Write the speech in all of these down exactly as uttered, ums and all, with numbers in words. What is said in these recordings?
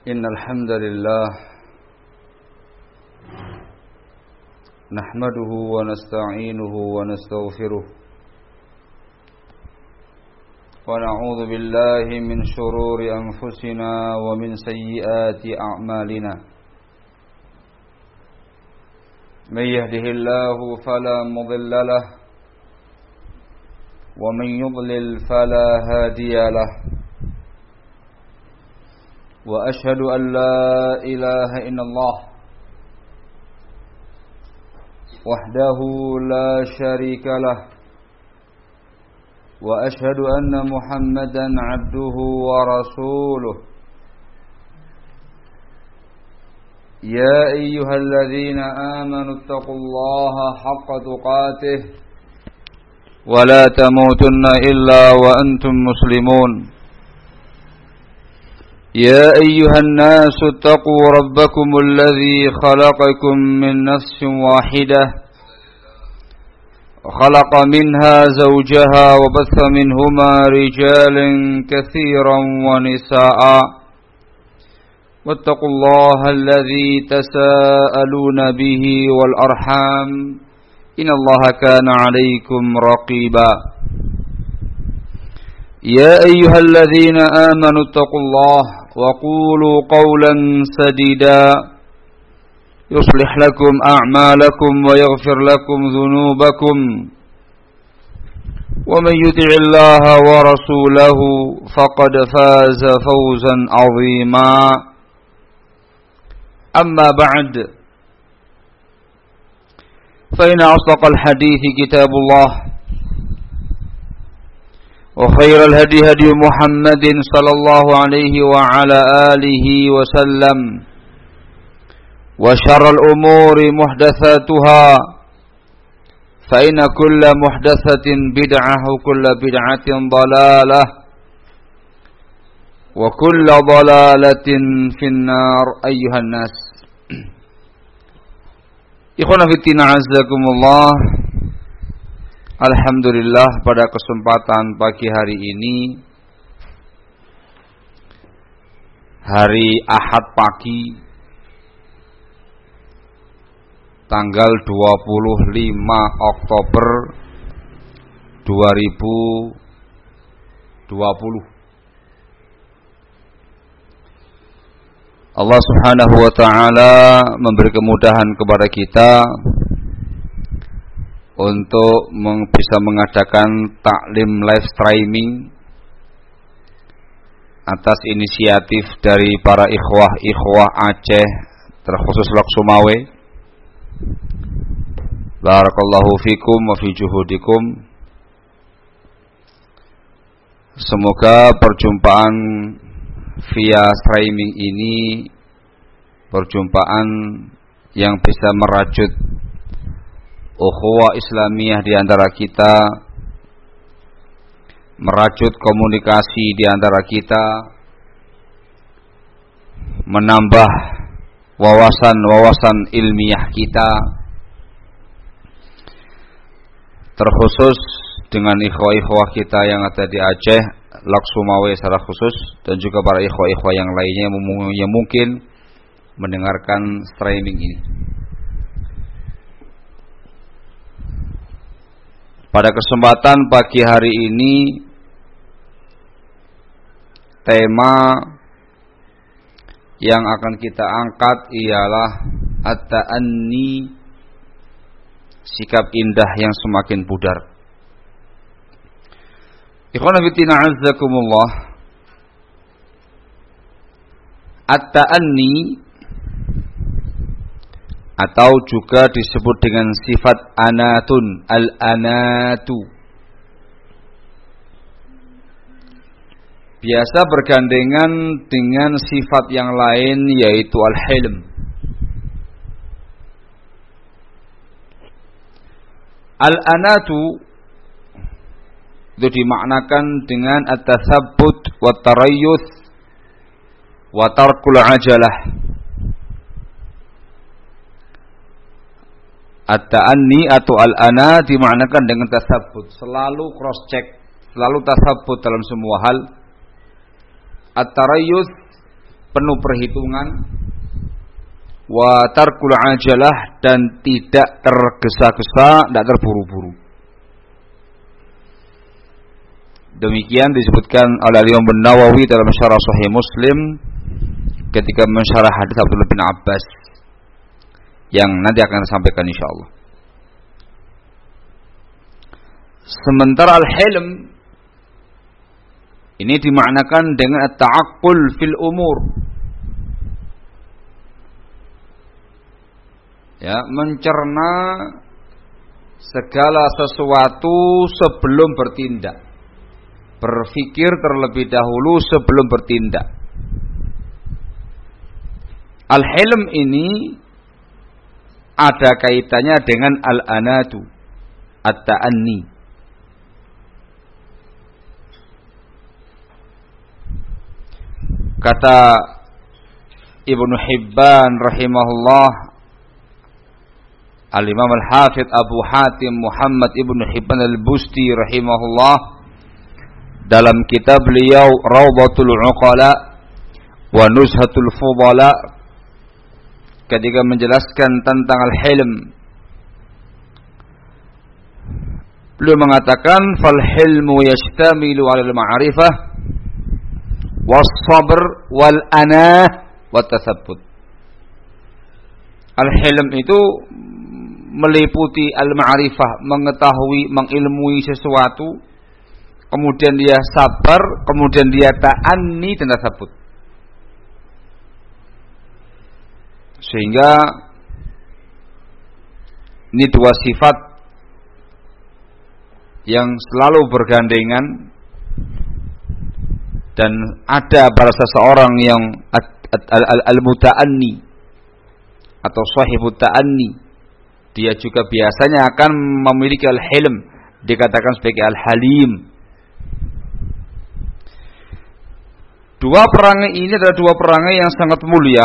إن الحمد لله نحمده ونستعينه ونستغفره ونعوذ بالله من شرور أنفسنا ومن سيئات أعمالنا من يهده الله فلا مضل له ومن يضلل فلا هادي له وأشهد أن لا إله إلا الله وحده لا شريك له وأشهد أن محمدا عبده ورسوله يا أيها الذين آمنوا اتقوا الله حق تقاته ولا تموتن إلا وأنتم مسلمون يا أيها الناس اتقوا ربكم الذي خلقكم من نفس واحدة وخلق منها زوجها وبث منهما رجالا كثيرا ونساء واتقوا الله الذي تساءلون به والأرحام إن الله كان عليكم رقيبا يا أيها الذين آمنوا اتقوا الله وقولوا قولا سديدا يصلح لكم أعمالكم ويغفر لكم ذنوبكم ومن يطع الله ورسوله فقد فاز فوزا عظيما أما بعد فإن أصدق الحديث كتاب الله وخير الهدي هدي محمد صلى الله عليه وعلى آله وسلم وشر الأمور محدثاتها فإن كل محدثة بدعة وكل بدعة ضلالة وكل ضلالة في النار أيها الناس إخوانا في الدين عزكم الله. Alhamdulillah, pada kesempatan pagi hari ini, hari Ahad pagi, tanggal dua puluh lima Oktober dua ribu dua puluh. Allah Subhanahu wa taala memberi kemudahan kepada kita untuk bisa mengadakan taklim live streaming atas inisiatif dari para ikhwah-ikhwah Aceh, terkhusus Lok Sumawe. Barakallahu fikum wa fi juhudikum. Semoga perjumpaan via streaming ini perjumpaan yang bisa merajut ukhuwah Islamiyah di antara kita, merajut komunikasi di antara kita, menambah wawasan-wawasan ilmiah kita, terkhusus dengan ikhwah-ikhwah kita yang ada di Aceh, Lok Sumawe secara khusus, dan juga para ikhwah-ikhwah yang lainnya yang mungkin mendengarkan streaming ini. Pada kesempatan pagi hari ini, tema yang akan kita angkat ialah at-ta'anni, sikap indah yang semakin pudar. Ikhwan fillah azzakumullah, at-ta'anni atau juga disebut dengan sifat anatun, al-anatu, biasa bergandengan dengan sifat yang lain yaitu al-hilm. Al-anatu itu dimaknakan dengan at-tathabbut wa tarayyuth wa tarkul ajalah. At-ta'anni atau al-ana dimaknakan dengan tasabbut, selalu cross check, selalu tasabbut dalam semua hal. At-tarayyuth penuh perhitungan, wa tarkul ajalah, dan tidak tergesa-gesa, tidak terburu-buru. Demikian disebutkan oleh Imam Nawawi dalam syarah Sahih Muslim ketika mensyarah hadis Abdullah bin Abbas yang nanti akan disampaikan insyaallah. Sementara al-hilm ini dimaknakan dengan at-ta'aqqul fil umur. Ya, mencerna segala sesuatu sebelum bertindak. Berpikir terlebih dahulu sebelum bertindak. Al-hilm ini ada kaitannya dengan al-anatu, at-ta'anni. Kata Ibnu Hibban rahimahullah, Al-Imam Al-Hafidh Abu Hatim Muhammad Ibnu Hibban Al-Busti rahimahullah dalam kitab beliau Rawdatul Uqala wa Nuzhatul Fudala ketika menjelaskan tentang al-hilm, beliau mengatakan fal hilmu yashtamilu 'ala al-ma'rifah was-sabr wal-anah wat-tatsabbut. Al-hilm itu meliputi al-ma'rifah, mengetahui, mengilmui sesuatu, kemudian dia sabar, kemudian dia ta'anni dan tasabbut. Sehingga ini dua sifat yang selalu bergandengan, dan ada pada seseorang yang al-muta'anni atau sahibut ta'anni, dia juga biasanya akan memiliki al-hilm, dikatakan sebagai al-halim. Dua perangai ini adalah dua perangai yang sangat mulia.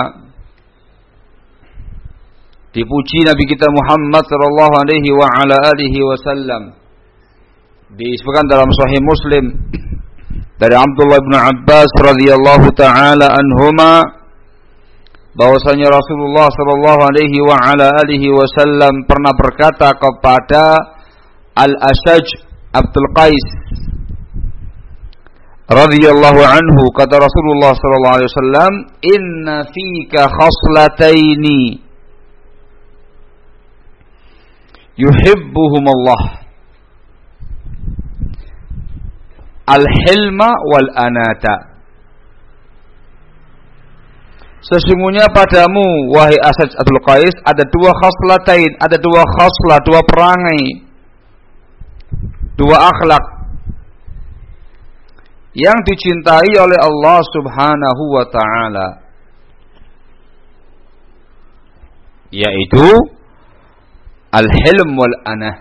Dipuji Nabi kita Muhammad sallallahu alaihi wa ala alihi wasallam. Disebutkan dalam Sahih Muslim dari Abdullah bin Abbas radhiyallahu taala anhuma bahwasanya Rasulullah sallallahu alaihi wa ala alihi wasallam pernah berkata kepada Al-Ashaj Abdul Qais radhiyallahu anhu, kata Rasulullah sallallahu alaihi wasallam, inna fika khaslataini yuhibbuhum Allah, al-hilma wal anata. Sesungguhnya padamu wahai Ashaj Abdul Qais ada dua khaslatain, ada dua khaslah, dua perangai, dua akhlak yang dicintai oleh Allah Subhanahu wa taala, yaitu al-hilm wal anah.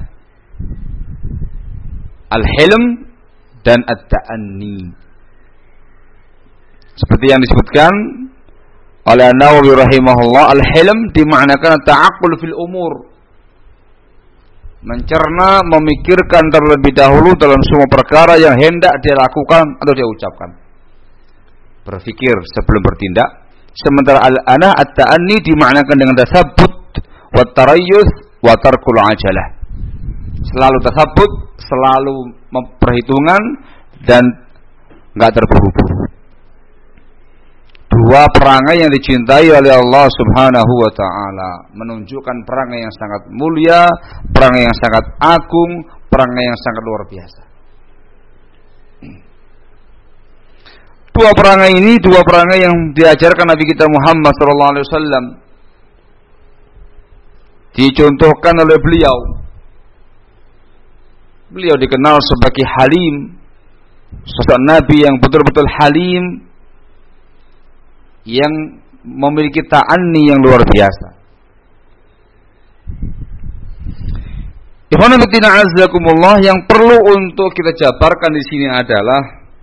Al-hilm dan at-ta'anni. Seperti yang disebutkan oleh Nawawi rahimahullah, al-hilm dimaknakan ta'aqqul fil umur, mencerna, memikirkan terlebih dahulu dalam semua perkara yang hendak dia lakukan atau dia ucapkan. Berpikir sebelum bertindak. Sementara al-anah at-ta'anni dimaknakan dengan tasabbut wa tarayyus wa tarkul ajalah. Selalu tasabbut, selalu memperhitungkan dan enggak terburu-buru. Dua perangai yang dicintai oleh Allah Subhanahu wa taala, menunjukkan perangai yang sangat mulia, perangai yang sangat agung, perangai yang sangat luar biasa. Dua perangai ini dua perangai yang diajarkan Nabi kita Muhammad sallallahu alaihi wasallam, dicontohkan oleh beliau. Beliau dikenal sebagai halim, sosok Nabi yang betul-betul halim, yang memiliki ta'anni yang luar biasa. Ikhwan fillah azzakumullah, yang perlu untuk kita jabarkan di sini adalah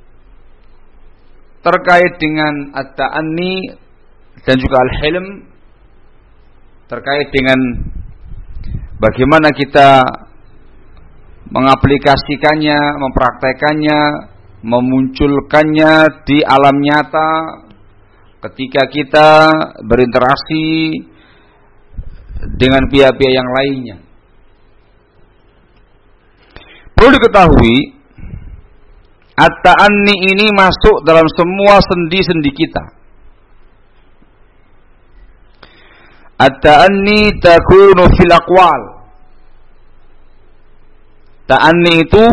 terkait dengan at-ta'anni dan juga al-hilm, terkait dengan bagaimana kita mengaplikasikannya, mempraktekannya, memunculkannya di alam nyata, ketika kita berinteraksi dengan pihak-pihak yang lainnya. Perlu diketahui, at-ta'anni ini masuk dalam semua sendi-sendi kita. At-ta'anni takunu fil aqwal. Ta'anni itu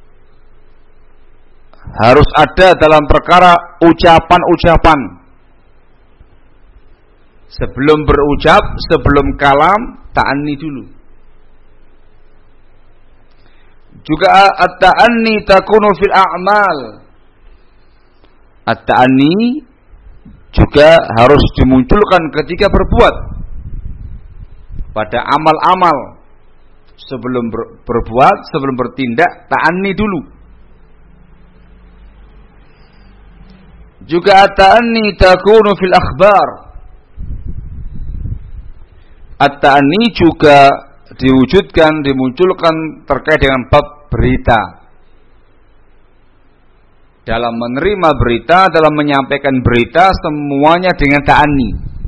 harus ada dalam perkara ucapan-ucapan. Sebelum berucap, sebelum kalam, ta'anni dulu. Juga at-ta'anni takunu fil a'mal. At-ta'anni juga harus dimunculkan ketika berbuat. Pada amal-amal. Sebelum ber- berbuat, sebelum bertindak, ta'anni dulu. Juga at-ta'anni takunu fil akhbar. At-ta'anni juga diwujudkan, dimunculkan terkait dengan bab berita. Dalam menerima berita, dalam menyampaikan berita, semuanya dengan ta'anni.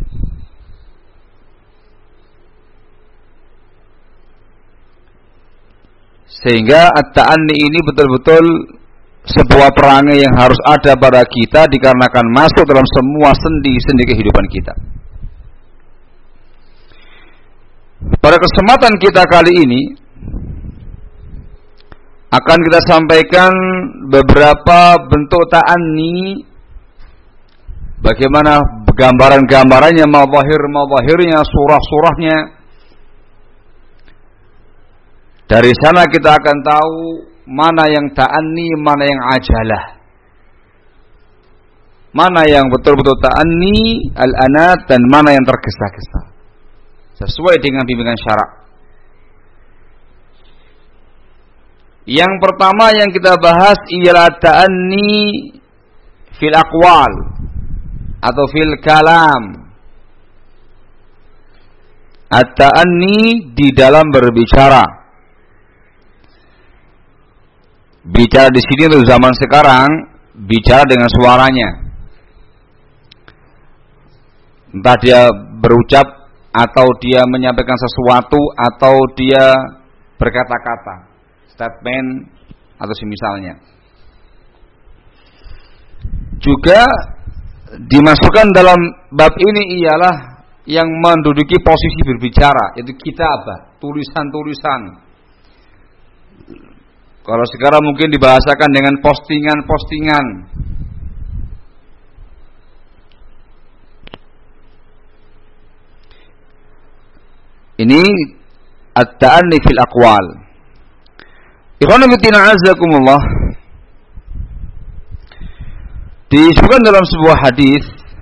Sehingga at-ta'anni ini betul-betul sebuah perangai yang harus ada pada kita dikarenakan masuk dalam semua sendi-sendi kehidupan kita. Pada kesempatan kita kali ini akan kita sampaikan beberapa bentuk ta'anni, bagaimana gambaran-gambarannya, mawahir-mawahirnya, surah-surahnya. Dari sana kita akan tahu mana yang ta'anni, mana yang ajalah. Mana yang betul-betul ta'anni, al-anat, dan mana yang tergesa-gesa. Sesuai dengan bimbingan syarak. Yang pertama yang kita bahas ialah ta'anni fil aqwal atau fil kalam. At-ta'anni di dalam berbicara. Bicara di sini untuk zaman sekarang, bicara dengan suaranya. Entah dia berucap atau dia menyampaikan sesuatu, atau dia berkata-kata, statement, atau semisalnya. Juga dimasukkan dalam bab ini ialah yang menduduki posisi berbicara, yaitu kitabah, tulisan-tulisan. Kalau sekarang mungkin dibahasakan dengan postingan-postingan. Ini at-ta'anni fil aqwal. Ikhwan fillah azakumullah. Disebutkan dalam sebuah hadis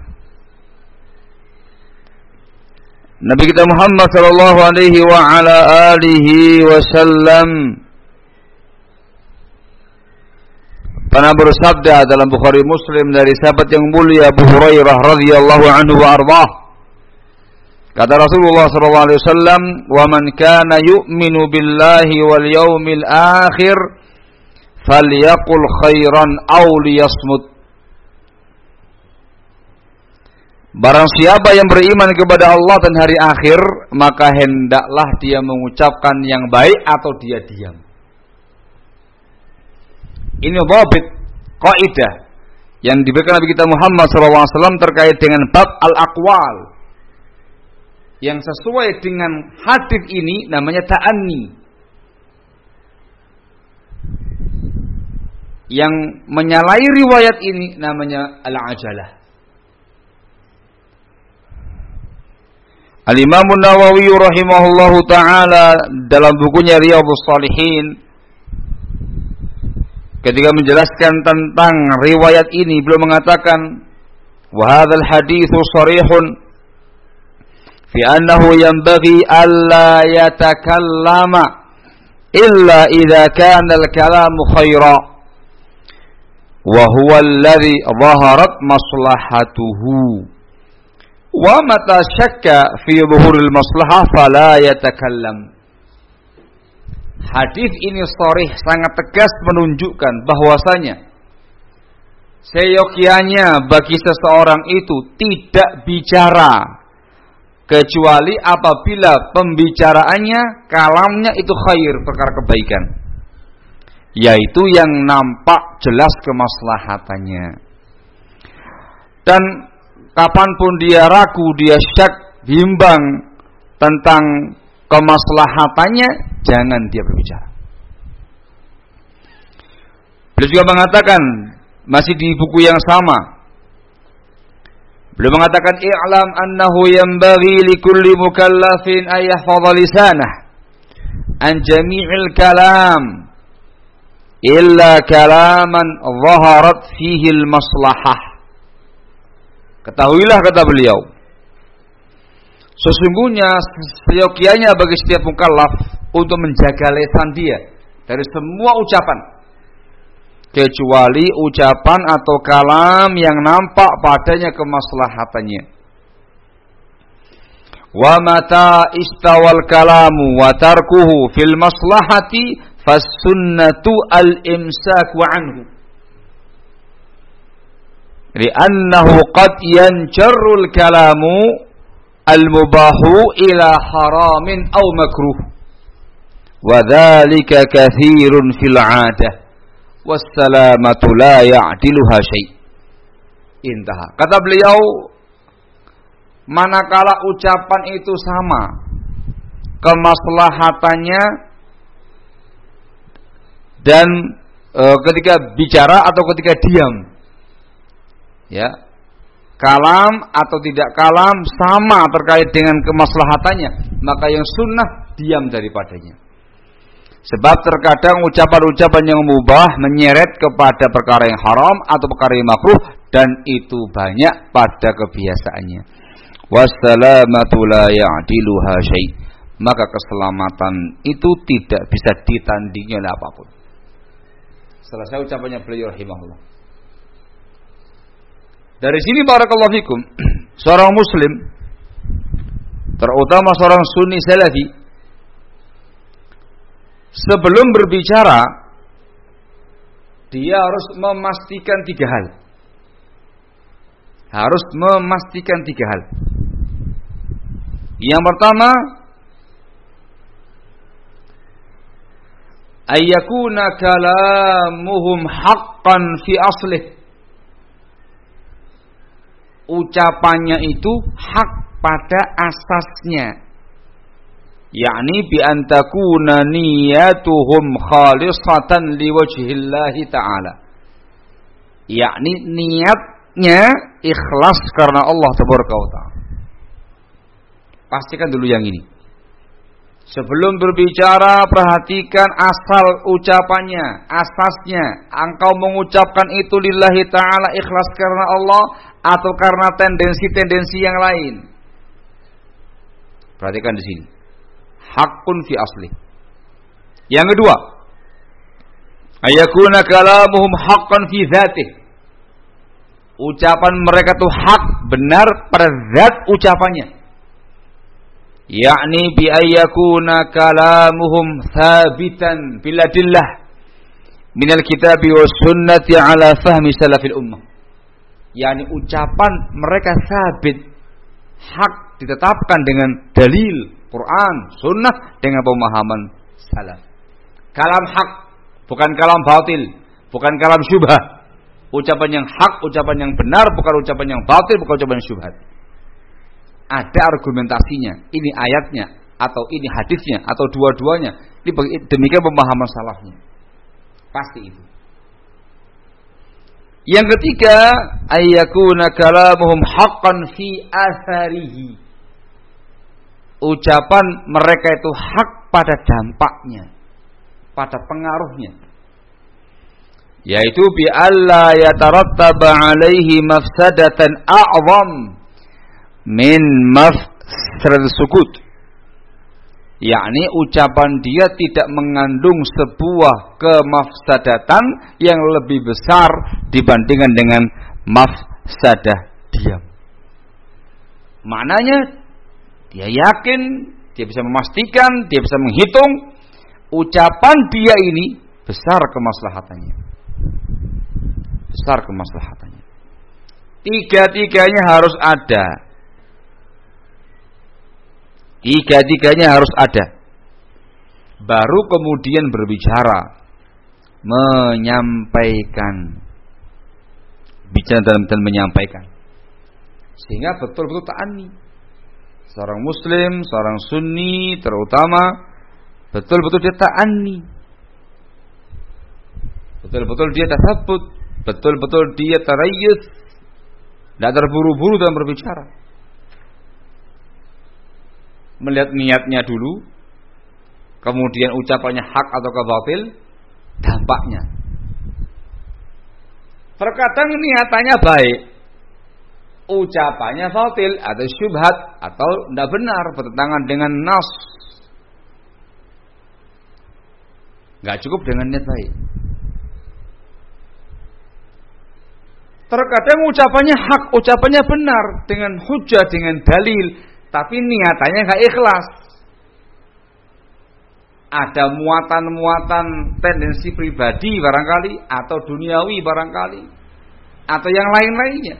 Nabi kita Muhammad sallallahu alaihi wa ala alihi wasallam pernah bersabda dalam Bukhari Muslim dari sahabat yang mulia Abu Hurairah radhiyallahu anhu wa ardhah. Kata Rasulullah sallallahu alaihi wasallam, "Wa man kana yu'minu billahi wal yaumil akhir falyaqul khairan aw liyasmut." Barang siapa yang beriman kepada Allah dan hari akhir, maka hendaklah dia mengucapkan yang baik atau dia diam. Ini dhabit, kaidah yang diberikan Nabi kita Muhammad sallallahu alaihi wasallam terkait dengan bab al-aqwal. Yang sesuai dengan hadis ini namanya ta'anni. Yang menyalahi riwayat ini namanya al-ajalah. Al-Imam An-Nawawi rahimahullahu ta'ala dalam bukunya Riyadhus Shalihin, ketika menjelaskan tentang riwayat ini, beliau mengatakan, wa hadzal haditsu sharihun fi annahu yanbaghi alla yatakallama illa idza kana al-kalamu khaira wa huwa alladhi dhaharat maslahatuhu wa mata syakka fi dhuhuril maslahah fala yatakallam. Hadis ini sharih, sangat tegas menunjukkan bahwasanya seyogianya bagi seseorang itu tidak bicara kecuali apabila pembicaraannya, kalamnya itu khair, perkara kebaikan, yaitu yang nampak jelas kemaslahatannya. Dan kapanpun dia ragu, dia syak, bimbang tentang kemaslahatannya, jangan dia berbicara. Beliau juga mengatakan, masih di buku yang sama, beliau mengatakan, i'lam annahu yanbaghi likulli mukallafin ay yahfadha lisanah an jami'il kalam illa kalaman zaharat fihi al-maslahah. Ketahuilah, kata beliau, sesungguhnya seyogianya bagi setiap mukallaf untuk menjaga lisan dia dari semua ucapan, kecuali ucapan atau kalam yang nampak padanya kemaslahatannya. Wa mata istawal kalamu wa tarkuhu fil maslahati fas-sunnatu al-imsaku anhu. Li'annahu qad yanjarrul kalamu al-mubahu ila haramin aw makruh. Wa dzalika katsirun fil 'adah. Wassalamatu la ya'diluha syai'. Intaha. Kata beliau, manakala ucapan itu sama kemaslahatannya dan e, ketika bicara atau ketika diam, ya, kalam atau tidak kalam sama terkait dengan kemaslahatannya, maka yang sunnah diam daripadanya. Sebab terkadang ucapan-ucapan yang mubah menyeret kepada perkara yang haram atau perkara yang makruh, dan itu banyak pada kebiasaannya. Wassalamatu la ya'diluha syai'. Maka keselamatan itu tidak bisa ditandingi oleh apapun. Selesai ucapannya beliau rahimahullah. Dari sini barakallahu fikum, seorang muslim, terutama seorang sunni salafi, sebelum berbicara dia harus memastikan tiga hal. Harus memastikan tiga hal. Yang pertama, ayyakuna kalamuhum haqqan fi aslih. Ucapannya itu hak pada asasnya. Yakni bi an takuna niyatuhum khalisatan liwajhillahi ta'ala. Yakni niatnya ikhlas karena Allah tabaraka wa ta'ala. Pastikan dulu yang ini. Sebelum berbicara, perhatikan asal ucapannya, asasnya. Engkau mengucapkan itu lillahi ta'ala, ikhlas karena Allah, atau karena tendensi-tendensi yang lain. Perhatikan di sini. Hakun fi asli. Yang kedua, ayakuna kalamuhum haqqan fi dzatih. Ucapan mereka itu hak, benar pada zat ucapannya. Yakni bi ayyakuna kalamuhum thabitan bil adillah minal kitabi was sunnati ala fahmi salafil ummah. Yakni ucapan mereka sabit, hak, ditetapkan dengan dalil Quran, sunnah, dengan pemahaman salaf. Kalam hak, bukan kalam batil, bukan kalam syubhat. Ucapan yang hak, ucapan yang benar, bukan ucapan yang batil, bukan ucapan yang syubhat. Ada argumentasinya, ini ayatnya, atau ini hadisnya, atau dua-duanya. Demikian pemahaman salafnya. Pasti itu. Yang ketiga, ayyakuna kalamuhum haqqan fi atharihi. Ucapan mereka itu hak pada dampaknya, pada pengaruhnya. Yaitu bi alla yatarattaba alaihi mafsadatan a'zam min mafsad sukut. Yakni ucapan dia tidak mengandung sebuah kemafsadatan yang lebih besar dibandingkan dengan mafsadah diam. Maknanya dia yakin, dia bisa memastikan, dia bisa menghitung ucapan dia ini besar kemaslahatannya. besar kemaslahatannya. Tiga-tiganya harus ada. Tiga-tiganya harus ada. Baru kemudian berbicara, menyampaikan. Bicara dalam dan menyampaikan. Sehingga betul-betul ta'anni. Seorang muslim, seorang sunni terutama betul-betul dia ta'anni. Betul-betul dia tasabbut, betul-betul dia tarayyus, tidak terburu-buru dalam berbicara. Melihat niatnya dulu, kemudian ucapannya hak atau batil, dampaknya. Terkadang niatannya baik, ucapannya batil atau syubhat atau tidak benar, bertentangan dengan nas. Gak cukup dengan niat baik. Terkadang ucapannya hak, ucapannya benar dengan hujah, dengan dalil, tapi niatannya gak ikhlas. Ada muatan-muatan tendensi pribadi barangkali, atau duniawi barangkali, atau yang lain-lainnya.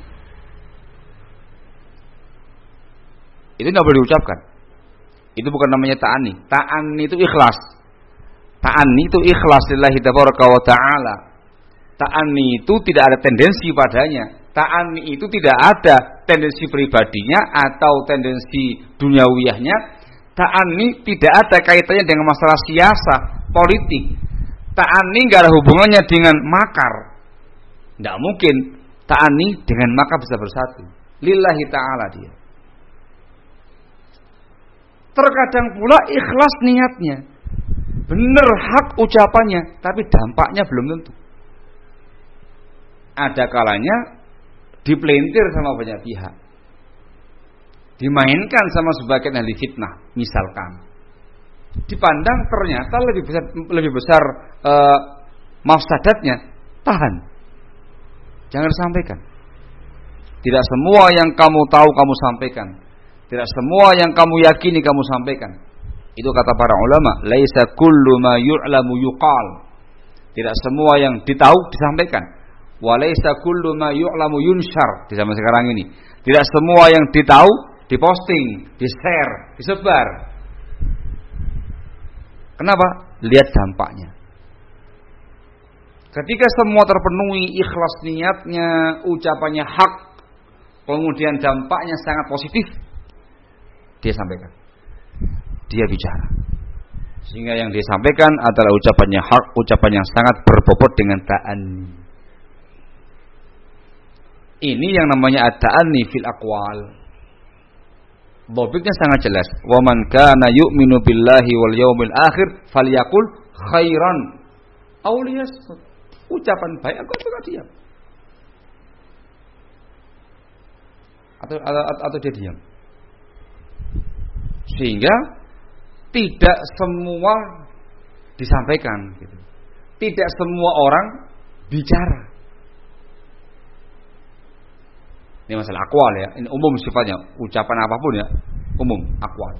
Itu tidak boleh diucapkan. Itu bukan namanya ta'ani. Ta'ani itu ikhlas. Ta'ani itu ikhlas lillahi tabaraka wa ta'ala. Ta'ani itu tidak ada tendensi padanya. Ta'ani itu tidak ada tendensi pribadinya atau tendensi duniawiyahnya. Ta'ani tidak ada kaitannya dengan masalah siasa, politik. Ta'ani tidak ada hubungannya dengan makar. Tidak mungkin ta'ani dengan makar bisa bersatu. Lillahi ta'ala dia. Terkadang pula ikhlas niatnya, benar hak ucapannya, tapi dampaknya belum tentu. Ada kalanya dipelintir sama banyak pihak, dimainkan sama sebagian ahli fitnah, misalkan. Dipandang ternyata lebih besar, lebih besar uh, mafsadatnya, tahan, jangan disampaikan. Tidak semua yang kamu tahu kamu sampaikan. Tidak semua yang kamu yakini kamu sampaikan. Itu kata para ulama, laisa kullu ma yu'lamu yuqal. Tidak semua yang ditahu disampaikan. Wa laisa kullu ma yu'lamu yunshar. Di zaman sekarang ini, tidak semua yang ditahu diposting, di-share, disebar. Kenapa? Lihat dampaknya. Ketika semua terpenuhi, ikhlas niatnya, ucapannya hak, kemudian dampaknya sangat positif, dia sampaikan, dia bicara, sehingga yang dia sampaikan adalah ucapannya hak, ucapan yang sangat berbobot dengan ta'anni. Ini yang namanya at-ta'anni fil aqwal. Bobotnya sangat jelas. Wa man kana yu'minu billahi wal yaumil akhir falyaqul khairan aw liyasmut. Ucapan baik aku juga diam. Atau atau, atau dia diam. Sehingga tidak semua disampaikan gitu. Tidak semua orang bicara. Ini masalah akwal ya, ini umum sifatnya, ucapan apapun ya, umum, akwal.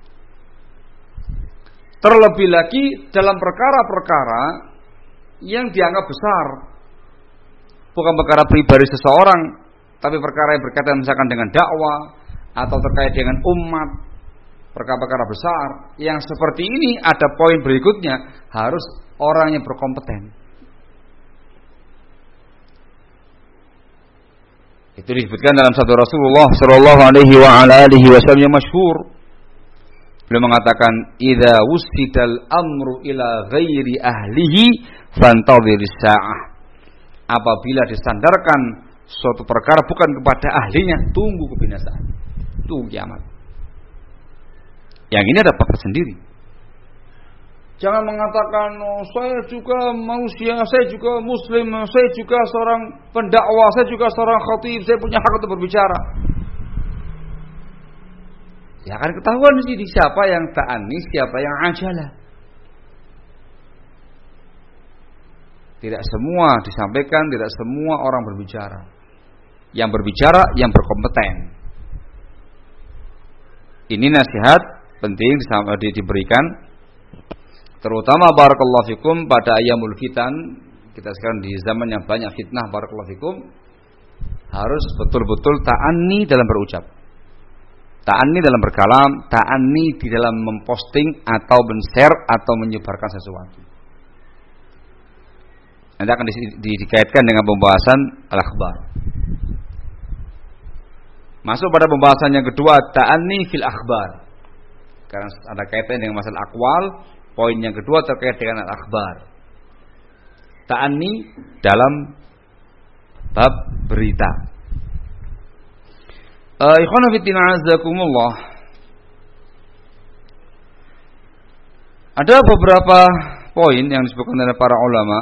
Terlebih lagi dalam perkara-perkara yang dianggap besar, bukan perkara pribadi seseorang, tapi perkara yang berkaitan misalkan dengan dakwah atau terkait dengan umat, perkara-perkara besar yang seperti ini. Ada poin berikutnya, harus orang yang berkompeten. Itu disebutkan dalam sabda Rasulullah sallallahu alaihi wa ala alihi wasallam yang masyhur. Beliau mengatakan, "Idza wusidal amru ila ghairi ahlihi fantadhiris sa'ah." Apabila disandarkan suatu perkara bukan kepada ahlinya, tunggu kebinasaan. Tunggu kiamat. Yang ini ada fakta sendiri. Jangan mengatakan, oh, saya juga manusia, saya juga muslim, saya juga seorang pendakwah, saya juga seorang khatib, saya punya hak untuk berbicara. Ya akan ketahuan di sini siapa yang ta'anni, siapa yang ajalah. Tidak semua disampaikan, tidak semua orang berbicara. Yang berbicara, yang berkompeten. Ini nasihat penting diberikan, terutama barakallahu fikum pada ayyamul fitan, kita sekarang di zaman yang banyak fitnah, barakallahu fikum, harus betul-betul ta'anni dalam berucap, ta'anni dalam berkalam, ta'anni di dalam memposting atau men-share atau menyebarkan sesuatu. Nanti akan di, di, dikaitkan dengan pembahasan al-akhbar. Masuk pada pembahasan yang kedua, ta'anni fil akhbar. Karena ada kaitan dengan masalah akwal. Poin yang kedua terkait dengan al-akhbar. Ta'anni dalam bab berita. Uh, Ikhwana fillah azakumullah. Ada beberapa poin yang disebutkan oleh para ulama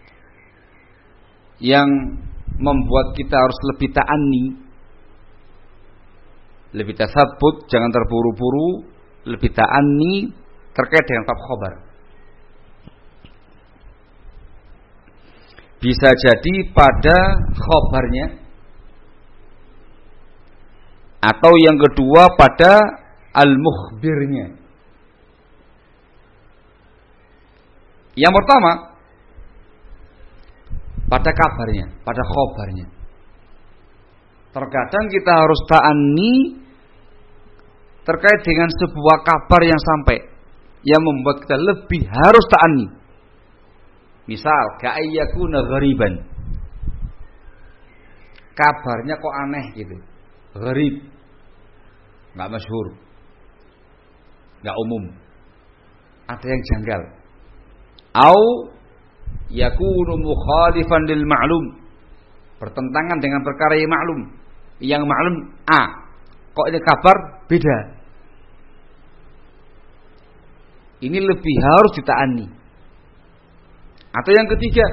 yang membuat kita harus lebih ta'anni, lebih tasabbut, jangan terburu-buru, lebih ta'anni terkait dengan bab khabar. Bisa jadi pada khabarnya, atau yang kedua pada al-mukhbirnya. Yang pertama pada kabarnya, pada khabarnya. Terkadang kita harus ta'anni terkait dengan sebuah kabar yang sampai, yang membuat kita lebih harus ta'anni. Misal, ka'ayyakuna ghariban. Kabarnya kok aneh gitu. Gharib. Enggak masyhur. Enggak umum. Ada yang janggal. Au yakunu mukhalifan lil ma'lum. Bertentangan dengan perkara yang maklum. Yang maklum A. Kok ini kabar beda. Ini lebih harus dita'anni. Atau yang ketiga,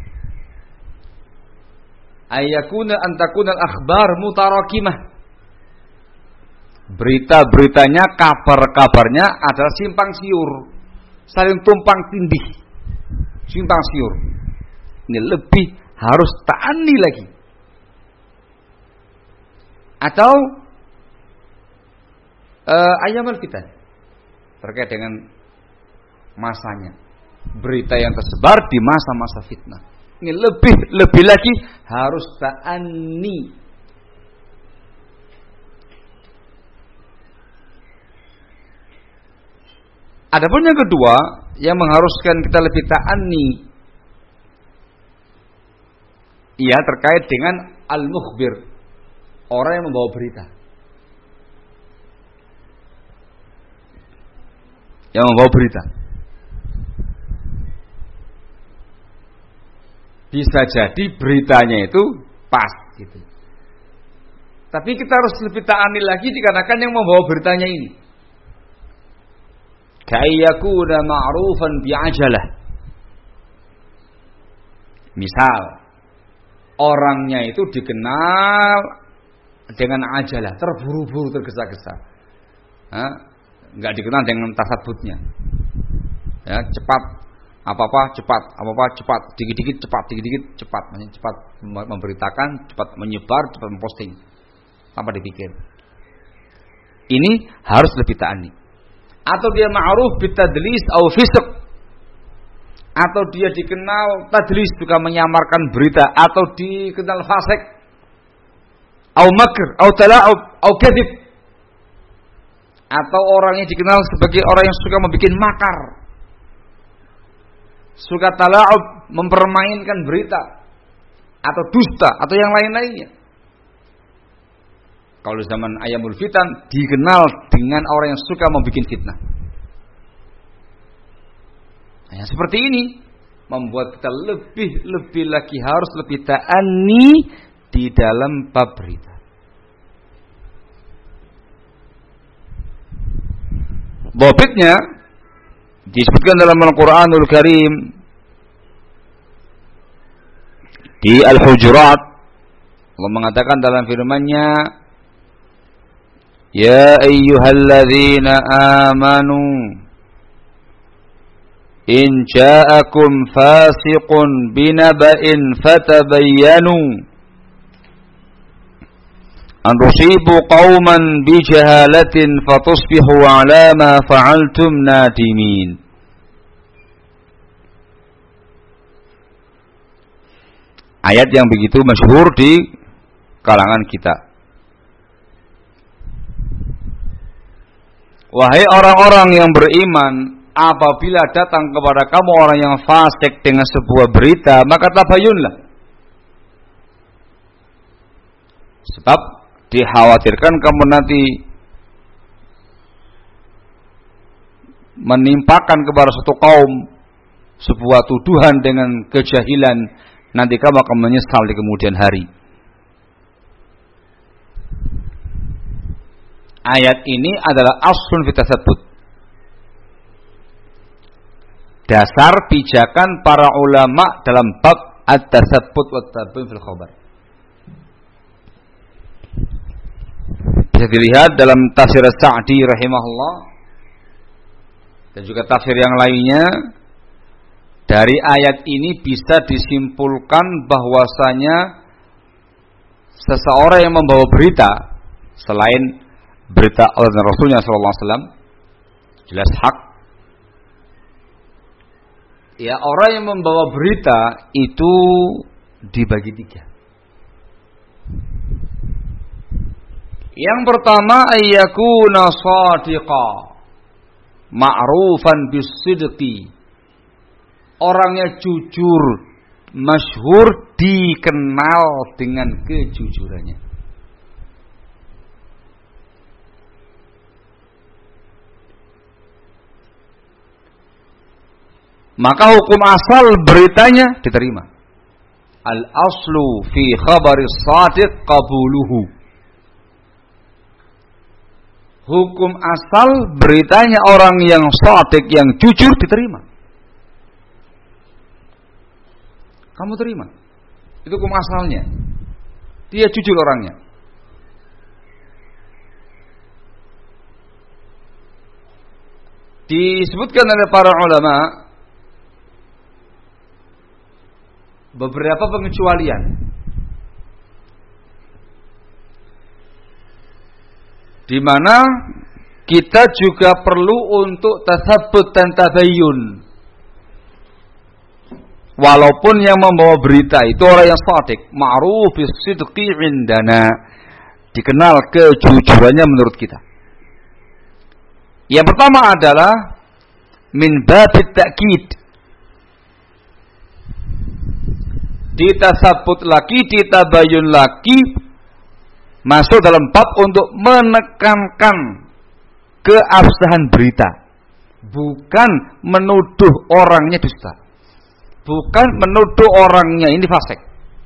ayakuna antakuna al-akhbar mutarakimah. Berita-beritanya, kabar-kabarnya adalah simpang siur, saling tumpang tindih, simpang siur. Ini lebih harus ta'anni lagi. Atau uh, ayamal fitan, terkait dengan masanya, berita yang tersebar di masa-masa fitnah. Ini lebih lebih lagi harus ta'anni. Adapun yang kedua yang mengharuskan kita lebih ta'anni, ia terkait dengan al-mukhbir, orang yang membawa berita. Yang membawa berita. Bisa jadi beritanya itu pas gitu. Tapi kita harus lebih ta'anni lagi dikarenakan yang membawa beritanya ini. Ka'ayyakuna ma'rufan bi'ajalah. Misal, orangnya itu dikenal dengan ajalah, terburu-buru, tergesa-gesa. Enggak dikenal dengan tasabbutnya. Ya, cepat. Apa-apa cepat, apa-apa cepat, dikit-dikit cepat, dikit-dikit cepat, cepat memberitakan, cepat menyebar, cepat memposting tanpa dipikir. Ini harus lebih ta'anni. Atau dia ma'ruf bitadlis au fisq, atau dia dikenal tadlis, juga menyamarkan berita, atau dikenal fasik, au makr, au tala'ub, au kadhib, atau orangnya dikenal sebagai orang yang suka membuat makar, suka tala'ub, mempermainkan berita, atau dusta, atau yang lain-lainnya. Kalau zaman ayamul fitan dikenal dengan orang yang suka membuat fitnah. Nah, yang seperti ini membuat kita lebih-lebih lagi harus lebih ta'anni di dalam bab berita. Dhabitnya disebutkan dalam Al-Quranul Karim di Al-Hujurat. Allah mengatakan dalam firman-Nya, ya ayyuhalladzina amanu in ja'akum fasiqun binaba'in fatabayyanu an tusibu qauman bijahalatin fatusbihu ala ma fa'altum nadimin. Ayat yang begitu masyhur di kalangan kita. Wahai orang-orang yang beriman, apabila datang kepada kamu orang yang fasik dengan sebuah berita, maka tabayyunlah. Sebab dikhawatirkan kamu nanti menimpakan kepada suatu kaum sebuah tuduhan dengan kejahilan, nanti kamu akan menyesal di kemudian hari. Ayat ini adalah aslun fi tasabbut. Dasar pijakan para ulama dalam bab at-tasabbut wa at-tabayyun fil khabar. Bisa dilihat dalam tafsir As-Sa'di rahimahullah dan juga tafsir yang lainnya. Dari ayat ini bisa disimpulkan bahwasanya seseorang yang membawa berita selain berita Allah dan Rasulnya sallallahu alaihi wasallam jelas hak. Ya, orang yang membawa berita itu dibagi tiga. Yang pertama, ayyakuna shadiqa ma'rufan bisidqi. Orangnya jujur, masyhur, dikenal dengan kejujurannya. Maka hukum asal beritanya diterima. Al-aslu fi khabaris shadiq qabuluhu. Hukum asal beritanya orang yang shadiq, yang jujur, diterima. Kamu terima. Itu hukum asalnya. Dia jujur orangnya. Disebutkan oleh para ulama beberapa pengecualian. Di mana kita juga perlu untuk tasabbut dan tabayyun. Walaupun yang membawa berita itu orang yang shadiq, ma'ruf bis-sidqi indana, dikenal kejujurannya menurut kita. Yang pertama adalah min babit ta'kid. Ditasabbut lagi, ditabayyun lagi, masuk dalam bab untuk menekankan keabsahan berita, bukan menuduh orangnya dusta, bukan menuduh orangnya ini fasik.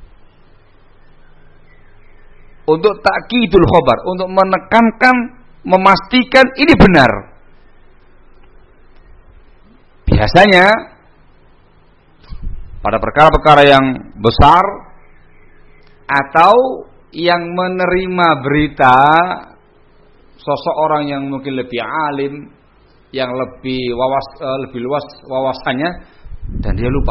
Untuk takkidul khabar, untuk menekankan, memastikan ini benar. Biasanya pada perkara-perkara yang besar atau yang menerima berita sosok orang yang mungkin lebih alim, yang lebih wawas, uh, lebih luas wawasannya, dan dia lupa,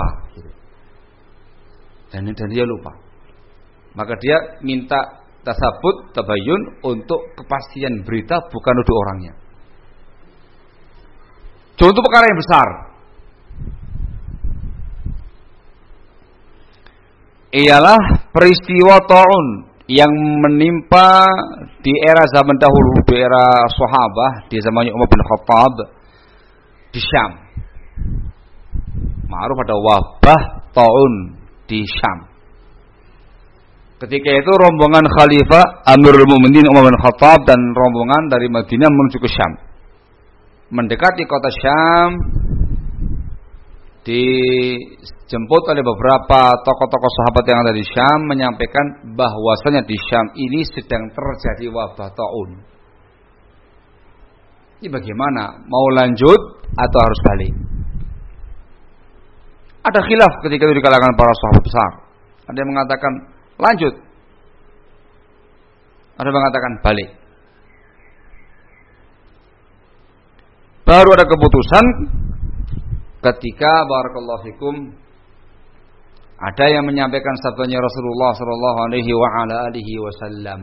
dan, dan dia lupa, maka dia minta tasabbut, tabayyun untuk kepastian berita, bukan untuk orangnya. Contoh perkara yang besar, ialah peristiwa ta'un yang menimpa di era zaman dahulu, di era sahabah, di zaman Umar bin Khattab di Syam. Ma'ruf ada wabah ta'un di Syam. Ketika itu rombongan Khalifah Amirul Mukminin Umar bin Khattab dan rombongan dari Madinah menuju ke Syam. Mendekati kota Syam, dijemput oleh beberapa tokoh-tokoh sahabat yang ada di Syam, menyampaikan bahwasanya di Syam ini sedang terjadi wabah taun. Ini bagaimana? Mau lanjut atau harus balik? Ada khilaf ketika itu di kalangan para sahabat besar. Ada yang mengatakan lanjut, ada yang mengatakan balik. Baru ada keputusan ketika barakallahu fikum ada yang menyampaikan sabdanya Rasulullah sallallahu alaihi wa ala alihi wasallam.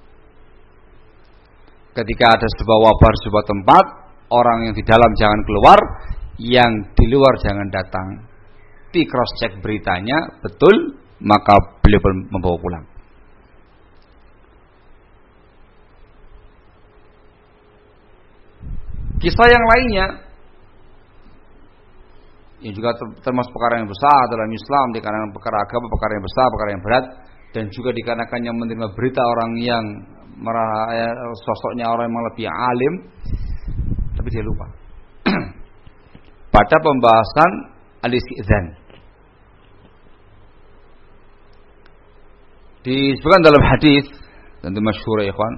Ketika ada sebuah wabah di sebuah tempat, orang yang di dalam jangan keluar, yang di luar jangan datang. Di cross check beritanya betul maka beliau pun membawa pulang. Kisah yang lainnya yang juga termasuk perkara yang besar dalam Islam, dikarenakan perkara agama, perkara yang besar, perkara yang berat, dan juga dikarenakan yang menerima berita orang yang sosoknya orang yang lebih alim, tapi dia lupa. Pada pembahasan al-istizan, disebutkan dalam hadis dan itu masyhur ya ikhwan,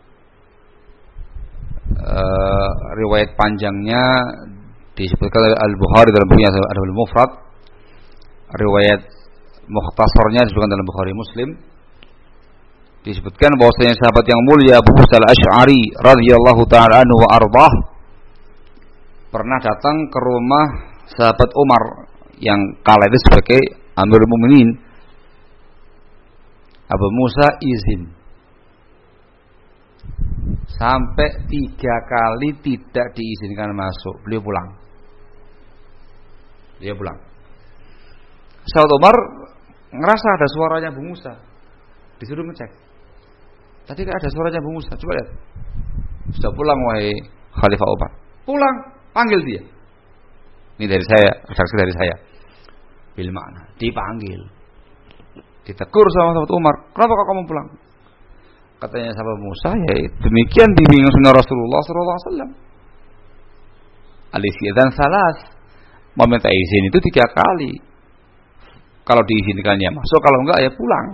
uh, riwayat panjangnya disebutkan oleh Al-Bukhari dalam bukunya Al Mufrad, riwayat mukhtasarnya disebutkan dalam Bukhari Muslim. Disebutkan bahwasanya sahabat yang mulia Abu Musa Al-Asy'ari radhiyallahu taala anhu wa ardhah pernah datang ke rumah sahabat Umar yang kala itu sebagai Amirul Mukminin. Abu Musa izin. Sampai tiga kali tidak diizinkan masuk, beliau pulang. Dia pulang. Sahabat Umar ngerasa ada suaranya Abu Musa, disuruh ngecek. Tadi kan ada suaranya Abu Musa, coba lihat. Sudah pulang wahai Khalifah Umar. Pulang, panggil dia. Ini dari saya, redaksi dari saya. Bil makna, dipanggil. Ditegur sama sahabat Umar, kenapa kok kamu pulang? Katanya sahabat Musa, ya demikian bimbingan sunnah Rasulullah sallallahu alaihi wasallam. Al-istizan salas, meminta izin itu tiga kali. Kalau diizinkan ya masuk, kalau enggak ya pulang.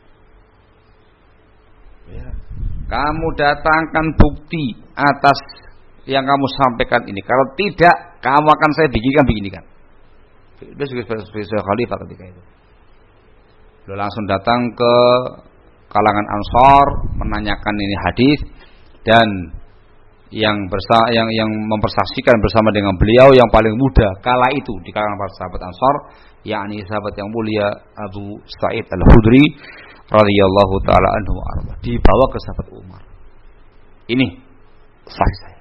Ya. Kamu datangkan bukti atas yang kamu sampaikan ini. Kalau tidak, kamu akan saya bikinkan beginikan. Dia sebagai khalifah ketika itu. Beliau langsung datang ke kalangan Ansar menanyakan ini hadis, dan yang bersa yang yang mempersaksikan bersama dengan beliau yang paling muda kala itu di kalangan para sahabat Ansar, yakni sahabat yang mulia Abu Sa'id Al-Khudri radhiyallahu taala anhu arba, dibawa ke sahabat Umar. Ini sahih saya.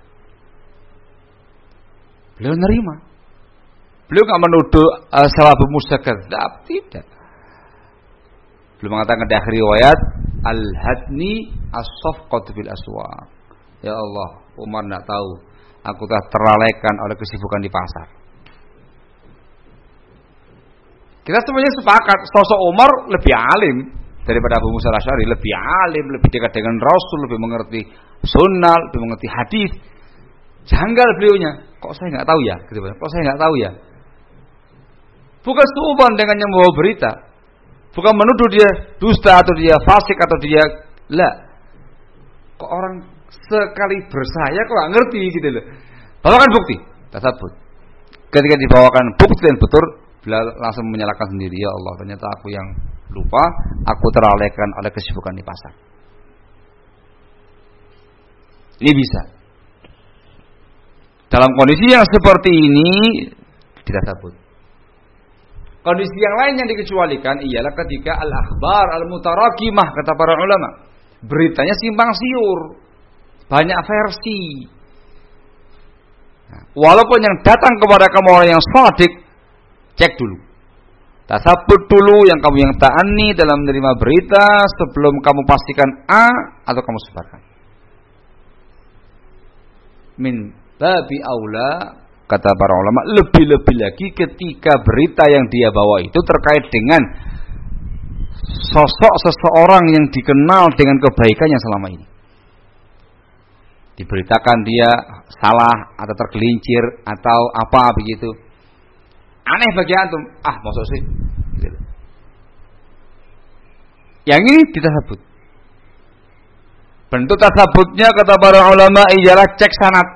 Beliau nerima. Beliau enggak menuduh uh, sahabat Musa kadzab, tidak. Beliau mengatakan di akhir riwayat, al-hadni as-safqatu bil aswaq. Ya Allah, Umar tidak tahu, aku telah terlalaikan oleh kesibukan di pasar. Kita semuanya sepakat, sosok Umar lebih alim daripada Abu Musa Al-Asy'ari, lebih alim, lebih dekat dengan Rasul, lebih mengerti sunnah, lebih mengerti hadis. Janggal beliaunya, kok saya nggak tahu ya? Gitu, kok saya nggak tahu ya? Bukan suudzon dengan yang membawa berita, bukan menuduh dia dusta atau dia fasik atau dia lah. Kok orang sekali bersaya kok nggak ngerti gitu loh. Bawakan bukti, tasabut. Ketika dibawakan bukti dan betul, beliau langsung menyalahkan sendiri. Ya Allah, ternyata aku yang lupa, aku terlalaikan oleh kesibukan di pasar. Ini bisa. Dalam kondisi yang seperti ini ditasabut. Kondisi yang lain yang dikecualikan ialah ketika al-akhbar al-mutarakimah, kata para ulama. Beritanya simpang siur, banyak versi. Nah, walaupun yang datang kepada kamu orang yang shadiq, cek dulu. Tasabut dulu yang kamu yang ta'ani dalam menerima berita sebelum kamu pastikan A atau kamu sebarkan. Min babi aula, kata para ulama, lebih-lebih lagi ketika berita yang dia bawa itu terkait dengan sosok seseorang yang dikenal dengan kebaikan yang selama ini. Diberitakan dia salah atau tergelincir atau apa begitu. Aneh bagi antum. Ah, maksud sih. Gitu. Yang ini ditasabut. Bentuk tasabutnya kata para ulama ialah cek sanad.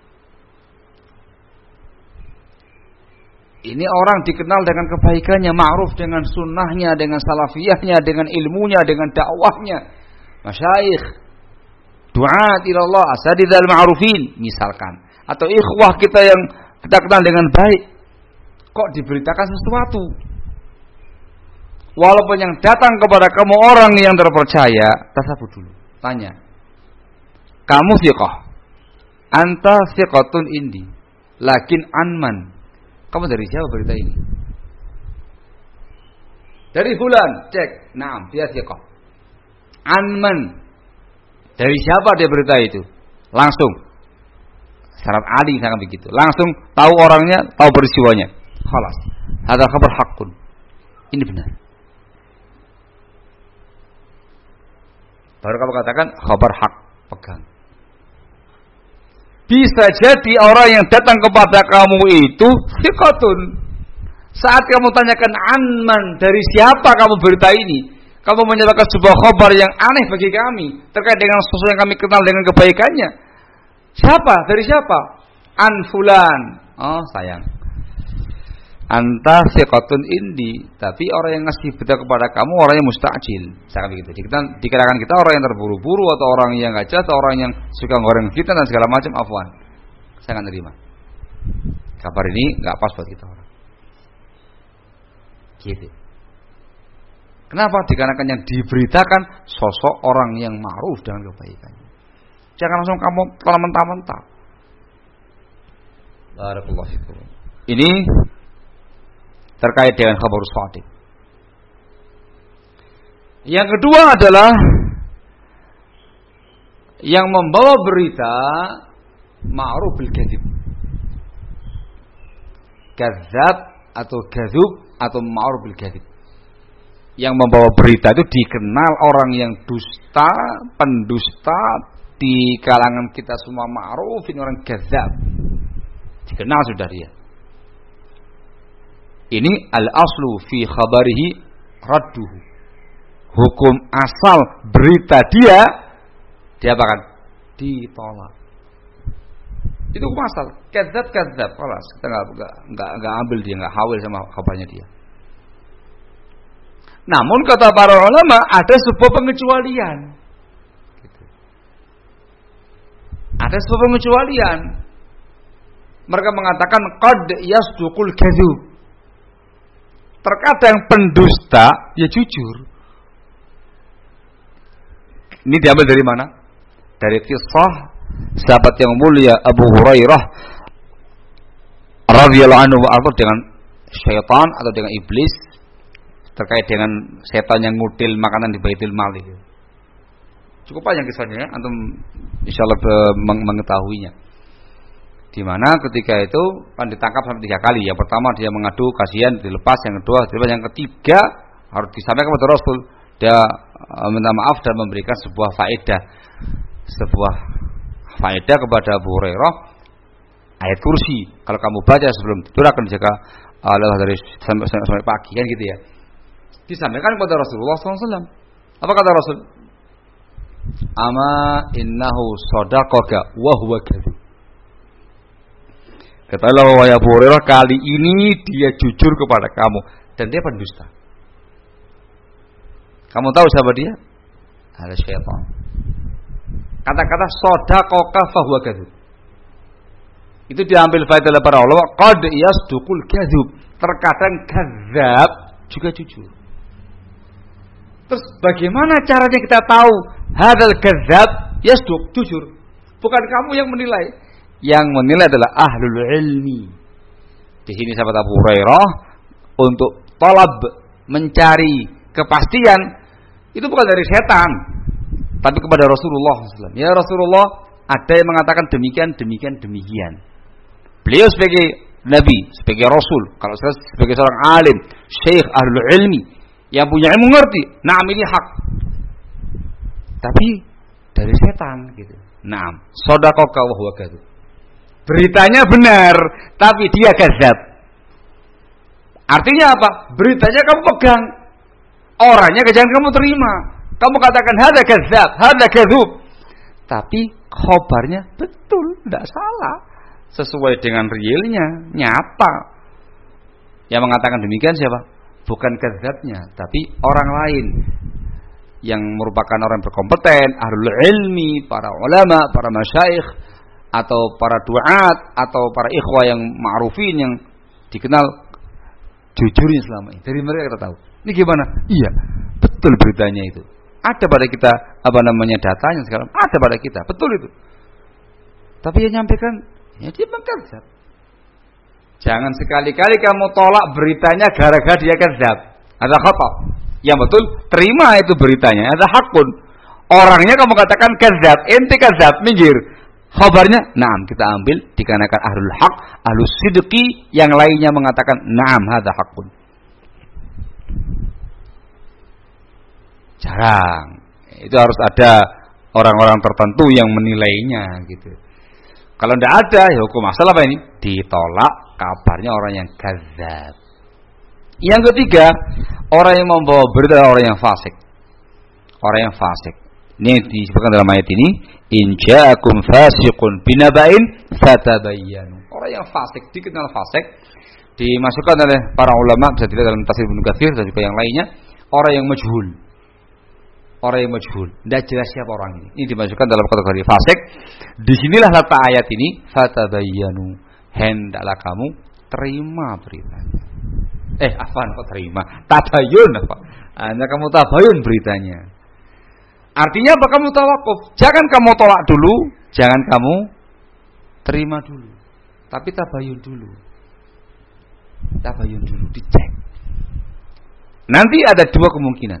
Ini orang dikenal dengan kebaikannya, ma'ruf dengan sunnahnya, dengan salafiyahnya, dengan ilmunya, dengan dakwahnya. Masyayikh, du'at ilallah, asadidzal ma'rufin misalkan, atau ikhwah kita yang kita kenal dengan baik, kok diberitakan sesuatu. Walaupun yang datang kepada kamu orang yang terpercaya, tasabut dulu. Tanya, kamu thiqah, anta thiqatun indi, lakin anman, kamu dari siapa berita ini? Dari fulan, cek. Naam, dia thiqah. Anman. Dari siapa dia berita itu? Langsung. Syarat Ali sangat begitu. Langsung tahu orangnya, tahu peristiwanya. Khalas. Hadza khabar haqqun. Ini benar. Baru kamu katakan khabar hak, pegang. Bisa jadi orang yang datang kepada kamu itu thiqatun. Saat kamu tanyakan anman, dari siapa kamu berita ini, kamu menyampaikan sebuah khabar yang aneh bagi kami terkait dengan sesuatu yang kami kenal dengan kebaikannya. Siapa? Dari siapa? An fulan. Oh sayang, anta thiqatun indi. Tapi orang yang ngasih berita kepada kamu orangnya mustajil. Sangat begitu. Kita dikirakan kita orang yang terburu-buru atau orang yang enggak jelas atau orang yang suka goreng fitnah dan segala macam. Afwan, saya enggak terima. Kabar ini enggak pas buat kita orang. Gitu. Kenapa? Dikarenakan yang diberitakan sosok orang yang ma'ruf dengan kebaikannya. Jangan langsung kamu telan mentah-mentah. Barakallahu fikum. Ini terkait dengan khabar shadiq. Yang kedua adalah yang membawa berita ma'ruf bil kadzib. Kadzab atau kadzub atau ma'ruf bil kadzib. Yang membawa berita itu dikenal orang yang dusta, pendusta di kalangan kita semua ma'ruf, ini orang kadzab. Dikenal sudah dia. Ini al-aslu fi khabarihi radduhu. Hukum asal berita dia diapakan? Ditolak. Itu hukum asal. Kadzab kadzab, kelas. Kita enggak enggak enggak ambil dia, enggak hawil sama kabarnya dia. Namun kata para ulama ada sebuah pengecualian. Gitu. Ada sebuah pengecualian. Mereka mengatakan qad yasduqul kadzub. Terkadang pendusta ya jujur. Ini diambil dari mana? Dari kisah sahabat yang mulia Abu Hurairah radhiyallahu anhu atau dengan syaitan atau dengan iblis terkait dengan setan yang ngudil makanan di Baitul Mal itu. Cukup panjang kisahnya ya, antum insyaallah mengetahuinya. Di mana ketika itu kan ditangkap sampai tiga kali. Yang pertama dia mengadu, kasihan, dilepas. Yang kedua, dilepas. Yang ketiga harus disampaikan kepada Rasul. Dia minta maaf dan memberikan sebuah faedah, sebuah faedah kepada Abu Hurairah. Ayat kursi. Kalau kamu baca sebelum tidur akan dijaga Allah dari sampai, sampai pagi kan gitu ya. Disampaikan kepada Rasulullah shallallahu alaihi wasallam. Apa kata Rasul? Ama innahu shadaqaka wa huwa kadzib. Katakanlah wahai Abu Hurairah, kali ini dia jujur kepada kamu dan dia pendusta. Kamu tahu siapa dia? Ada syaitan. Kata-kata shadaqaka fa huwa kadzib. Itu diambil faedah oleh para ulama, qad yasduqul kadzub. Terkadang kadzab juga jujur. Terus bagaimana caranya kita tahu hadzal kadzab yasduq, jujur? Bukan kamu yang menilai. Yang menilai adalah ahlul ilmi. Di sini sahabat Abu Hurairah untuk talab, mencari kepastian itu bukan dari setan, tapi kepada Rasulullah shallallahu alaihi wasallam. Ya Rasulullah, ada yang mengatakan demikian, demikian, demikian. Beliau sebagai Nabi, sebagai Rasul, kalau saya sebagai seorang alim, syekh ahlul ilmi yang punya ilmu ngerti, naam ini hak. Tapi dari setan gitu. Naam, shadaqaka wa huwa kadzub. Beritanya benar, tapi dia kadzab. Artinya apa? Beritanya kamu pegang, orangnya jangan kamu terima. Kamu katakan hadza kadzab, hadza kadzub. Tapi khabarnya betul, tidak salah, sesuai dengan realnya, nyata. Yang mengatakan demikian siapa? Bukan kadzabnya, tapi orang lain yang merupakan orang berkompeten, ahlul ilmi, para ulama, para masyayikh, atau para duat, atau para ikhwah yang ma'rufin yang dikenal jujurnya selama ini. Dari mereka kita tahu. Ini gimana? Iya, betul beritanya itu. Ada pada kita apa namanya datanya sekarang. Ada pada kita, betul itu. Tapi yang nyampaikan, ya dia mengkadzab. Jangan sekali-kali kamu tolak beritanya gara-gara dia kadzab. ada khata. Yang betul, terima itu beritanya, ada hakun. Orangnya kamu katakan kadzab, ente kadzab, minggir. Khabarnya, naam, kita ambil dikarenakan ahlul haq, ahlus sidqi, yang lainnya mengatakan naam, hada hakun. Jarang. Itu harus ada orang-orang tertentu yang menilainya gitu. Kalau tidak ada, ya hukum asal apa ini? Ditolak kabarnya orang yang kadzab. Yang ketiga, orang yang membawa berita adalah orang yang fasik. Orang yang fasik. Ini disebutkan dalam ayat ini, in ja'akum fasiqun binaba'in fatabayyanu. Orang yang fasik, dikenal fasik, dimasukkan oleh para ulama, bisa dilihat dalam tafsir Ibnu Katsir dan juga yang lainnya, orang yang majhul. Orang yang majhul, tidak jelas siapa orang ini. Ini dimasukkan dalam kategori fasik. Disinilah letak ayat ini, fatabayyanu. Hendaklah kamu terima beritanya. Eh, afan kok terima? Tabayun apa? Hanya kamu tabayun beritanya. Artinya apa? Kamu tawakuf. Jangan kamu tolak dulu, jangan kamu terima dulu. Tapi tabayun dulu. Tabayun dulu, dicek. Nanti ada dua kemungkinan.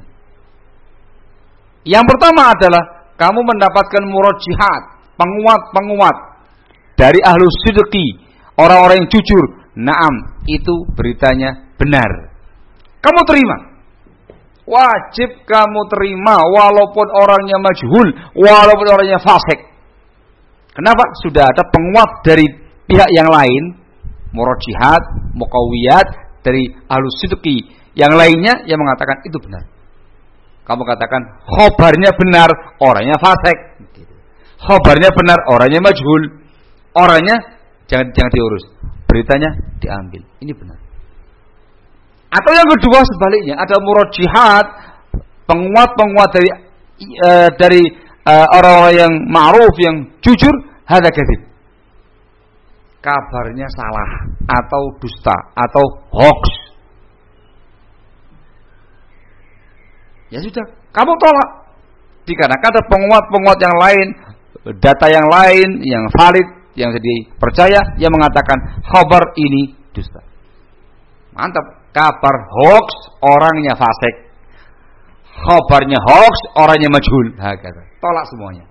Yang pertama adalah kamu mendapatkan murajjihat, penguat-penguat dari ahlus sidqi, orang-orang yang jujur. Naam, itu beritanya benar. Kamu terima. Wajib kamu terima walaupun orangnya majhul, walaupun orangnya fasik. Kenapa? Sudah ada penguat dari pihak yang lain, murajjihat, muqawiyat dari ahlus sidqi, yang lainnya yang mengatakan itu benar. Kamu katakan khobarnya benar, orangnya fasik. Khobarnya benar, orangnya majhul. Orangnya jangan jangan diurus. Beritanya diambil. Ini benar. Atau yang kedua sebaliknya, ada murajjihat, penguat-penguat dari uh, dari uh, orang-orang yang ma'ruf, yang jujur, hada kadzib. Kabarnya salah atau dusta atau hoax. Ya sudah, kamu tolak. Dikarenakan ada penguat-penguat yang lain, data yang lain yang valid, yang dipercaya, yang mengatakan khabar ini dusta. Mantap. Kabar hoax, orangnya fasik. Khabarnya hoax, orangnya majhul. Hakata. Tolak semuanya.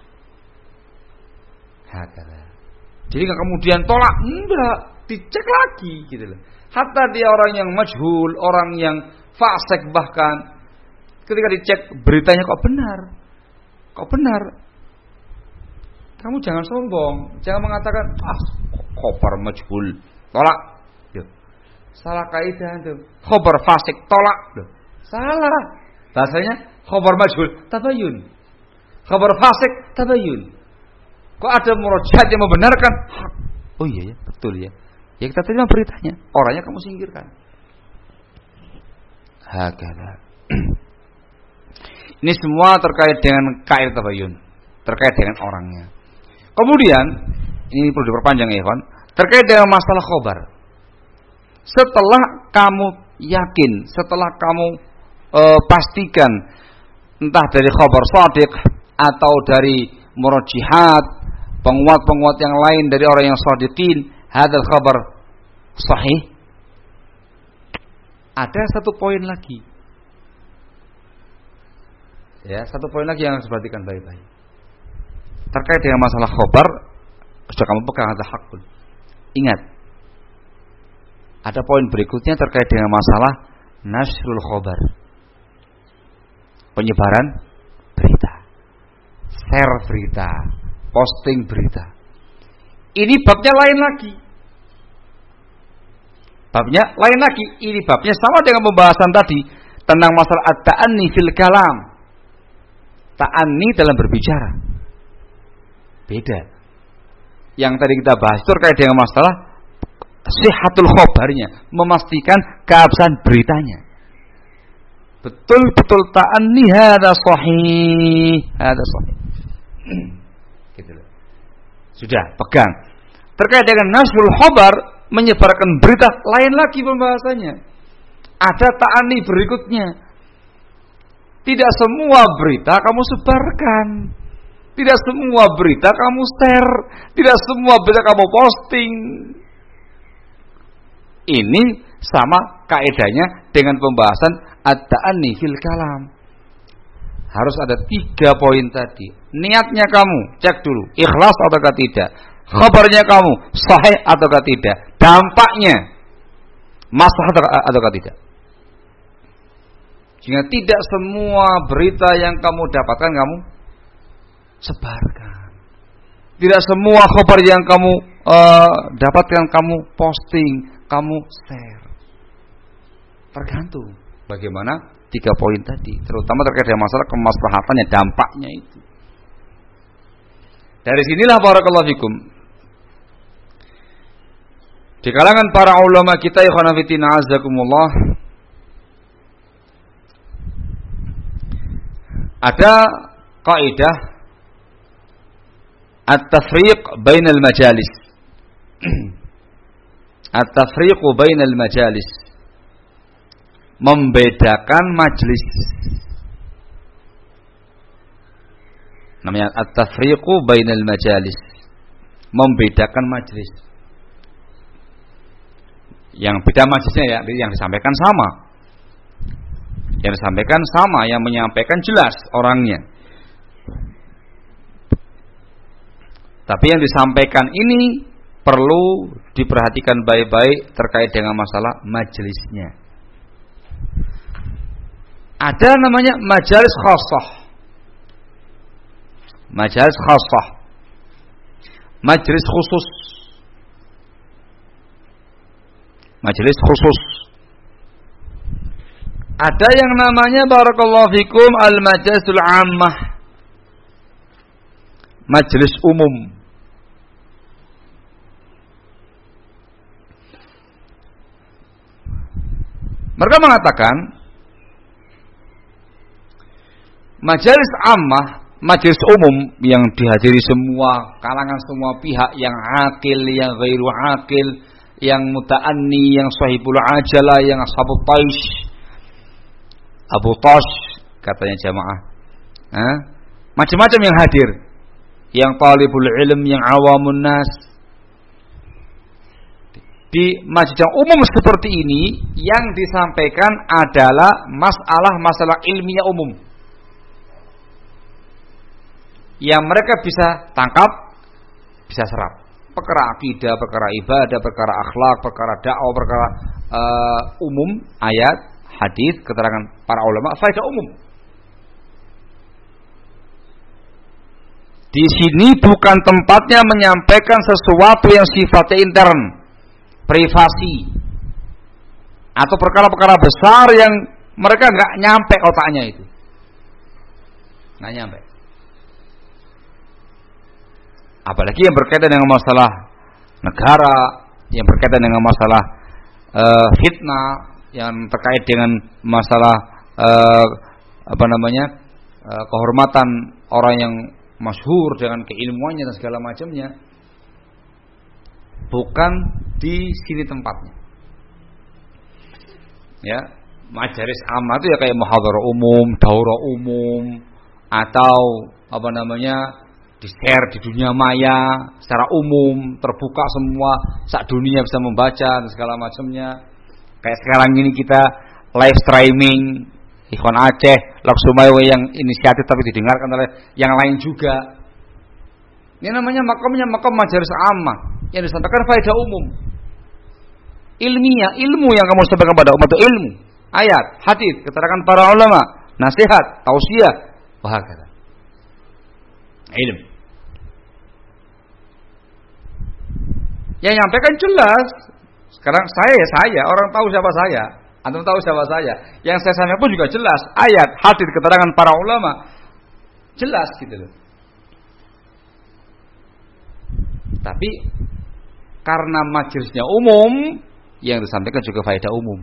Hakata. Jadi kemudian tolak, enggak, dicek lagi gitu loh. Hatta dia orang yang majhul, orang yang fasik bahkan, ketika dicek beritanya kok benar. Kok benar? Kamu jangan sombong, jangan mengatakan ah khabar majhul, tolak. Yo. Salah kaidah itu. Khabar fasik, tolak. Loh. Salah. Bahasanya khabar majhul, tabayun. Khabar fasik, tabayun. Kok ada murajat yang membenarkan? Oh iya ya, betul ya. Ya kita terima beritanya, orangnya kamu singkirkan. Hakada. Ini semua terkait dengan kaid tabayun, terkait dengan orangnya. Kemudian, ini perlu diperpanjang ya, Ikhwan, terkait dengan masalah khobar. Setelah kamu yakin, setelah kamu e, pastikan, entah dari khobar shadiq atau dari murajjihat, penguat-penguat yang lain dari orang yang shadiqin, hadzal khabar sahih. Ada satu poin lagi. Ya, satu poin lagi yang harus diperhatikan baik-baik. Terkait dengan masalah khobar, sudah kamu pegang ada hakun. Ingat, ada poin berikutnya terkait dengan masalah nasrul khobar, penyebaran berita, share berita, posting berita. Ini babnya lain lagi. Babnya lain lagi. Ini babnya sama dengan pembahasan tadi tentang masalah at-ta'anni fil kalam. Ta'anni dalam berbicara. Beda. Yang tadi kita bahas itu terkait dengan masalah sihhatul khobarnya, memastikan keabsahan beritanya. Betul-betul ta'anni hada sahih, hada sahih. Gitu loh. Sudah, pegang. Terkait dengan nasrul khobar, menyebarkan berita, lain lagi pembahasannya. Ada ta'anni berikutnya. Tidak semua berita kamu sebarkan. Tidak semua berita kamu share. Tidak semua berita kamu posting. Ini sama kaedahnya dengan pembahasan ad-ta'anni fil kalam. Harus ada tiga poin tadi. Niatnya kamu cek dulu, ikhlas ataukah tidak. Khabarnya kamu sahih ataukah tidak. Dampaknya maslahat ataukah tidak. Jika tidak semua berita yang kamu dapatkan kamu sebarkan. Tidak semua khabar yang kamu uh, dapatkan kamu posting, kamu share. Tergantung bagaimana tiga poin tadi, terutama terkait dengan masalah kemaslahatannya, dampaknya itu. Dari sinilah barakallahu fikum, di kalangan para ulama kita ikhwan fillah azakumullah, ada kaidah at-tafriq bainal majalis. At-tafriq bainal majalis, membedakan majlis. Namanya at-tafriq bainal majalis, membedakan majlis. Yang beda majlisnya ya, yang disampaikan sama. Yang disampaikan sama, yang menyampaikan jelas orangnya. Tapi yang disampaikan ini perlu diperhatikan baik-baik terkait dengan masalah majelisnya. Ada namanya majalis khassah. Majalis khassah. Majelis khusus. Majelis khusus. Ada yang namanya barakallahu fikum al-majalisul ammah. Majelis umum. Mereka mengatakan majelis ammah, majelis umum yang dihadiri semua kalangan, semua pihak, yang akil, yang ghairu akil, yang muta'anni, yang sahibul ajalah, yang ashabut taish, Abu Tash katanya jamaah, eh? macam-macam yang hadir, yang talibul ilm, yang awamun nas. Di majlis yang umum seperti ini, yang disampaikan adalah masalah-masalah ilmiah umum yang mereka bisa tangkap, bisa serap. Perkara akidah, perkara ibadah, perkara akhlak, perkara dakwah, perkara uh, umum, ayat, hadis, keterangan para ulama, faedah umum. Di sini bukan tempatnya menyampaikan sesuatu yang sifatnya intern, privasi, atau perkara-perkara besar yang mereka nggak nyampe otaknya itu, nggak nyampe. Apalagi yang berkaitan dengan masalah negara, yang berkaitan dengan masalah uh, fitnah, yang terkait dengan masalah uh, apa namanya uh, kehormatan orang yang masyhur dengan keilmuannya dan segala macamnya. Bukan di sini tempatnya. Ya, majelis ammah itu ya kayak muhadharah umum, daurah umum, atau apa namanya di-share di dunia maya secara umum, terbuka semua, sak dunia bisa membaca dan segala macamnya. Kayak sekarang ini kita live streaming Ikhwan Aceh, Laksumawe yang inisiatif tapi didengarkan oleh yang lain juga. Ini namanya makamnya makam majelis ammah yang disampaikan faedah umum, ilmiah, ilmu yang kamu sampaikan pada umat itu ilmu, ayat, hadis, keterangan para ulama, nasihat, tausiah, wahakata. Ilmu. Yang nyampaikan jelas. Sekarang saya ya saya, orang tahu siapa saya, antum tahu siapa saya. Yang saya sampaikan pun juga jelas, ayat, hadis, keterangan para ulama, jelas gitu loh. Tapi karena majelisnya umum, yang disampaikan juga faedah umum.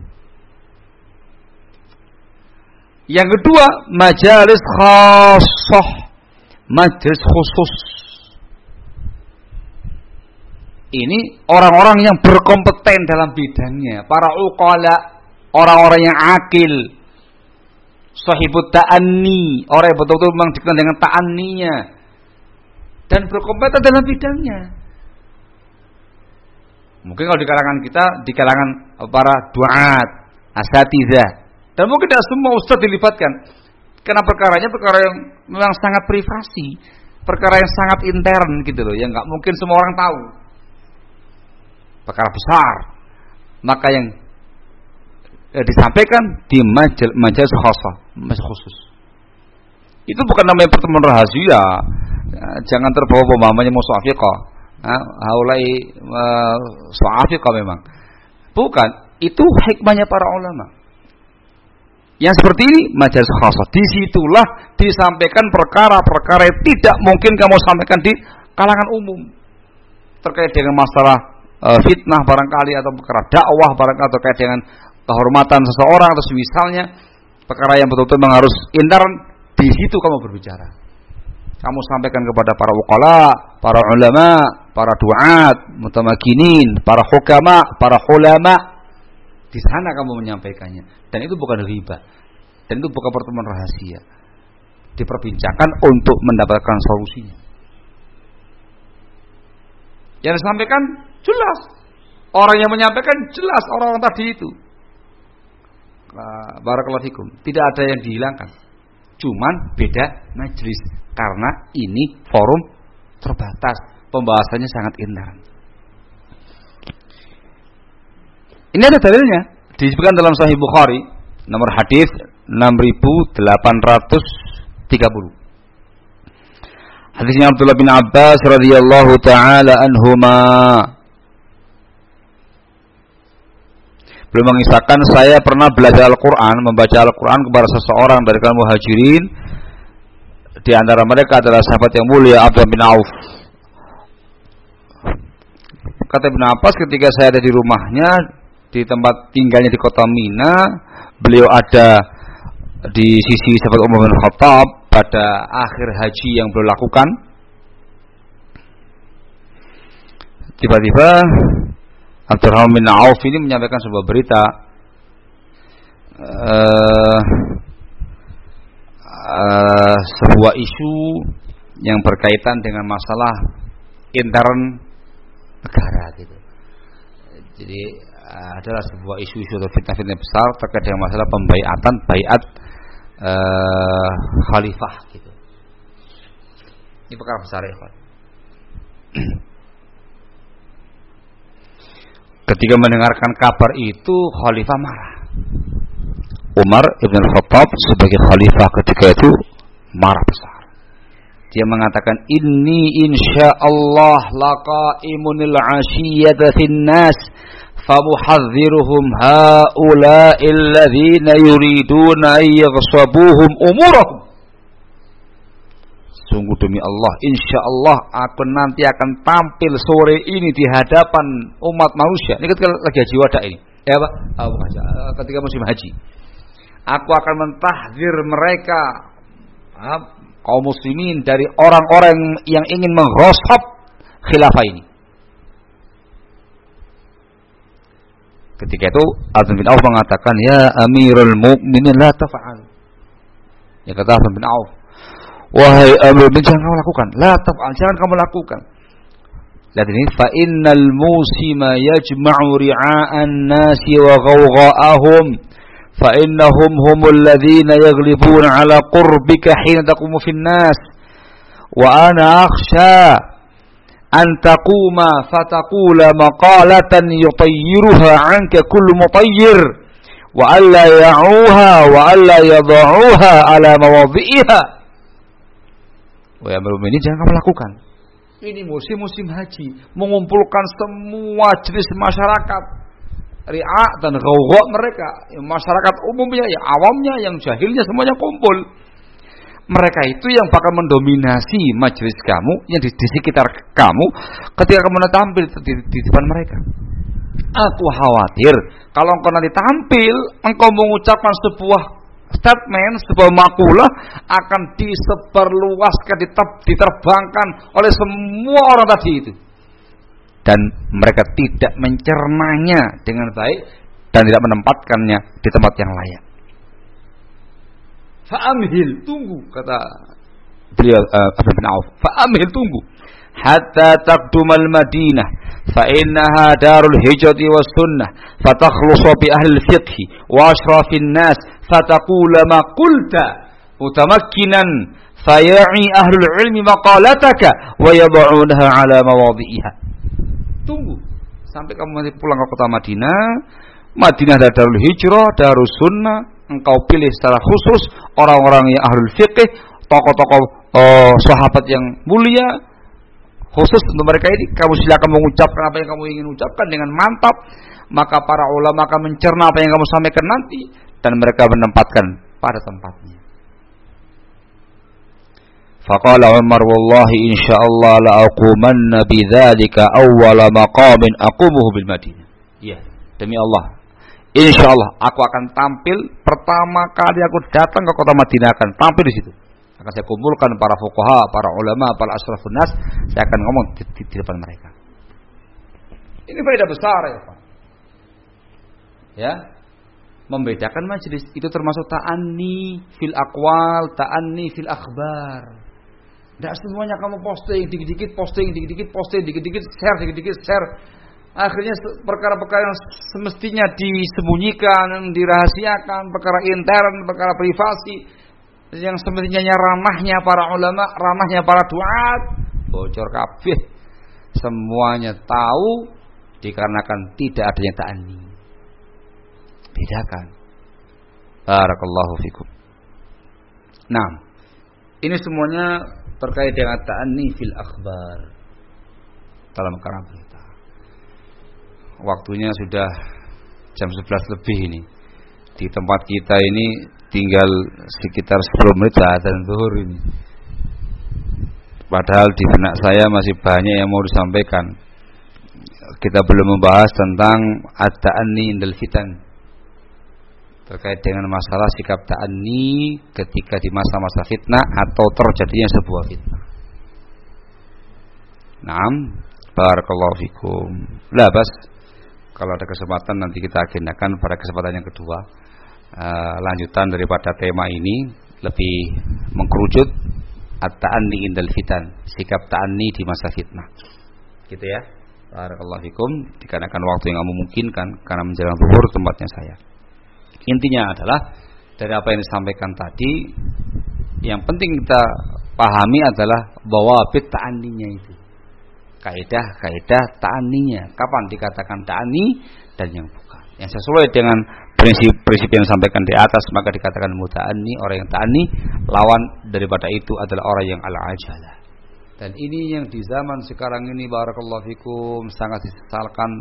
Yang kedua, majalis khassah, majelis khusus. Ini orang-orang yang berkompeten dalam bidangnya, para uqala, orang-orang yang akil, sahibut ta'anni, orang yang betul-betul memang dikenal dengan ta'anninya dan berkompeten dalam bidangnya. Mungkin kalau di kalangan kita, di kalangan para duat, asatidzah, dan mungkin tidak semua ustaz dilibatkan. Karena perkaranya perkara yang memang sangat privasi, perkara yang sangat intern gitu loh, yang nggak mungkin semua orang tahu. Perkara besar, maka yang eh, disampaikan di majelis majelis khusus, majelis khusus. Itu bukan namanya pertemuan rahasia. Jangan terbawa pemahamannya musafiqah. Haulai uh, suafiqah memang. Bukan, itu hikmahnya para ulama. Yang seperti ini majelis khusus. Disitulah disampaikan perkara-perkara yang tidak mungkin kamu sampaikan di kalangan umum. Terkait dengan masalah uh, fitnah barangkali, atau perkara dakwah barangkali, atau terkait dengan kehormatan seseorang atau misalnya perkara yang betul-betul memang harus intern. Di situ kamu berbicara. Kamu sampaikan kepada para uqala, para ulama, para duat, mutamakinin, para hukama, para ulama. Di sana kamu menyampaikannya. Dan itu bukan riba. Dan itu bukan pertemuan rahasia. Diperbincangkan untuk mendapatkan solusinya. Yang disampaikan jelas. Orang yang menyampaikan jelas, orang-orang tadi itu. Barakallahu fikum. Tidak ada yang dihilangkan. Cuman beda majelis. Karena ini forum terbatas, pembahasannya sangat intern. Ini ada dalilnya, disebutkan dalam Sahih Bukhari, nomor hadis enam ribu delapan ratus tiga puluh. Hadisnya Abdullah bin Abbas radhiyallahu taala anhuma. Beliau mengisahkan, saya pernah belajar Al-Quran, membaca Al-Quran kepada seseorang dari kalangan muhajirin. Di antara mereka adalah sahabat yang mulia Abdullah bin Auf. Kata Ibn Abbas, ketika saya ada di rumahnya, di tempat tinggalnya di kota Mina, beliau ada di sisi sahabat Umar bin Khattab pada akhir haji yang beliau lakukan. Tiba-tiba Abdurrahman bin Auf ini menyampaikan sebuah berita. Uh, Uh, sebuah isu yang berkaitan dengan masalah intern negara gitu. Jadi uh, adalah sebuah isu-isu atau fitnah-fitnah besar terkait dengan masalah pembaiatan baiat uh, khalifah gitu. Ini perkara besar ya, Pak. Ketika mendengarkan kabar itu, khalifah marah. Umar ibn Khattab sebagai khalifah ketika itu marah besar. Dia mengatakan, inni insyaallah laqaimunil ashiyata finnas famuhadziruhum haula'il ladzina yuriduna yaghsabuhum umurahum. Sungguh demi Allah, insyaallah aku nanti akan tampil sore ini di hadapan umat manusia. Ini ketika lagi haji wada ini. Ya Pak, oh, ketika musim haji. Aku akan mentahdzir mereka, kaum muslimin, dari orang-orang yang ingin menggosok khilafah ini. Ketika itu Abdullah bin Auf mengatakan, ya Amirul Mukminin la taf'al. Ya kata Abdullah bin Auf, wahai Amirul Mukminin, jangan kamu lakukan, la taf'al, jangan kamu lakukan. Lihat ini, fa innal musima yajma'u ri'a'an nasi wa ghawgha'ahum. فإنهم هم الذين يغلبون على قربك حين تقوم في الناس وأنا أخشى أن تقوم فتقول مقالة يطيرها عنك كل مطير وألا يعوها وألا يضعوها على مواضعها. Wahai Amirul Mukminin, jangan kamu lakukan. Ini musim-musim haji, mengumpulkan semua jenis masyarakat, ri'a dan ghawgha mereka, masyarakat umumnya, ya awamnya, yang jahilnya, semuanya kumpul. Mereka itu yang bakal mendominasi majelis kamu, yang di, di sekitar kamu ketika kamu tampil di, di depan mereka. Aku khawatir kalau engkau nanti tampil, engkau mengucapkan sebuah statement, sebuah makalah akan disebarluaskan, diterbangkan oleh semua orang tadi itu. Dan mereka tidak mencernanya dengan baik dan tidak menempatkannya di tempat yang layak. Fa'amhil, tunggu, kata beliau uh, Abdullah bin Auf. Fa'amhil, tunggu, hatta taqdumal Madinah fa innaha darul hijrati was sunnah fatakhlusu bi ahli al-fiqh wa ashrafin nas fataqula ma qulta mutamakkinan faya'i ahlul ilmi maqalataka wa yad'unaha ala mawadhi'iha. Tunggu sampai kamu nanti pulang ke kota Madinah. Madinah adalah darul hijrah, darus sunnah. Engkau pilih secara khusus orang-orang yang ahlul fiqh, tokoh-tokoh uh, sahabat yang mulia. Khusus untuk mereka ini kamu silakan mengucapkan apa yang kamu ingin ucapkan dengan mantap. Maka para ulama akan mencerna apa yang kamu sampaikan nanti dan mereka menempatkan pada tempatnya. Faqala Umar wallahi insyaallah la aqumanna bidzalika awwala maqamin aqumuhu bil Madinah. Iya, demi Allah. Insyaallah aku akan tampil pertama kali aku datang ke kota Madinah akan tampil di situ. Akan saya kumpulkan para fuqaha, para ulama, para asrafun nas, saya akan ngomong di, di, di depan mereka. Ini faedah besar ya, Pak. Ya. Membedakan majelis itu termasuk ta'anni fil aqwal, ta'anni fil akhbar. Tidak semuanya kamu posting, dikit-dikit posting, dikit-dikit posting, dikit-dikit share, dikit-dikit share. Akhirnya perkara-perkara yang semestinya disembunyikan, dirahasiakan, perkara intern, perkara privasi, yang semestinya ranahnya para ulama, ranahnya para duat, bocor kabeh. Semuanya tahu dikarenakan tidak adanya ta'anni. Bedakan. Barakallahu fikum. Nah, ini semuanya terkait dengan ta'anni fil akhbar dalam karam berita. Waktunya sudah jam sebelas lebih ini. Di tempat kita ini tinggal sekitar sepuluh menit azan zuhur ini. Padahal di benak saya masih banyak yang mau disampaikan. Kita belum membahas tentang at-ta'anni indal fitan. Terkait dengan masalah sikap ta'anni ketika di masa-masa fitnah atau terjadinya sebuah fitnah. Naam, barakallahu fikum. Lah bas, kalau ada kesempatan nanti kita agendakan pada kesempatan yang kedua. Uh, lanjutan daripada tema ini lebih mengkerucut at-ta'anni indal fitan, sikap ta'anni di masa fitnah. Gitu ya. Barakallahu fikum, dikarenakan waktu yang memungkinkan karena menjelang zuhur tempatnya saya. Intinya adalah dari apa yang disampaikan tadi, yang penting kita pahami adalah bahwa bit ta'anninya itu. Kaidah-kaidah ta'anninya. Kapan dikatakan ta'anni dan yang bukan. Yang sesuai dengan prinsip-prinsip yang disampaikan di atas maka dikatakan muta'anni, orang yang ta'anni. Lawan daripada itu adalah orang yang al-ajalah. Dan ini yang di zaman sekarang ini barakallahu fikum sangat disesalkan,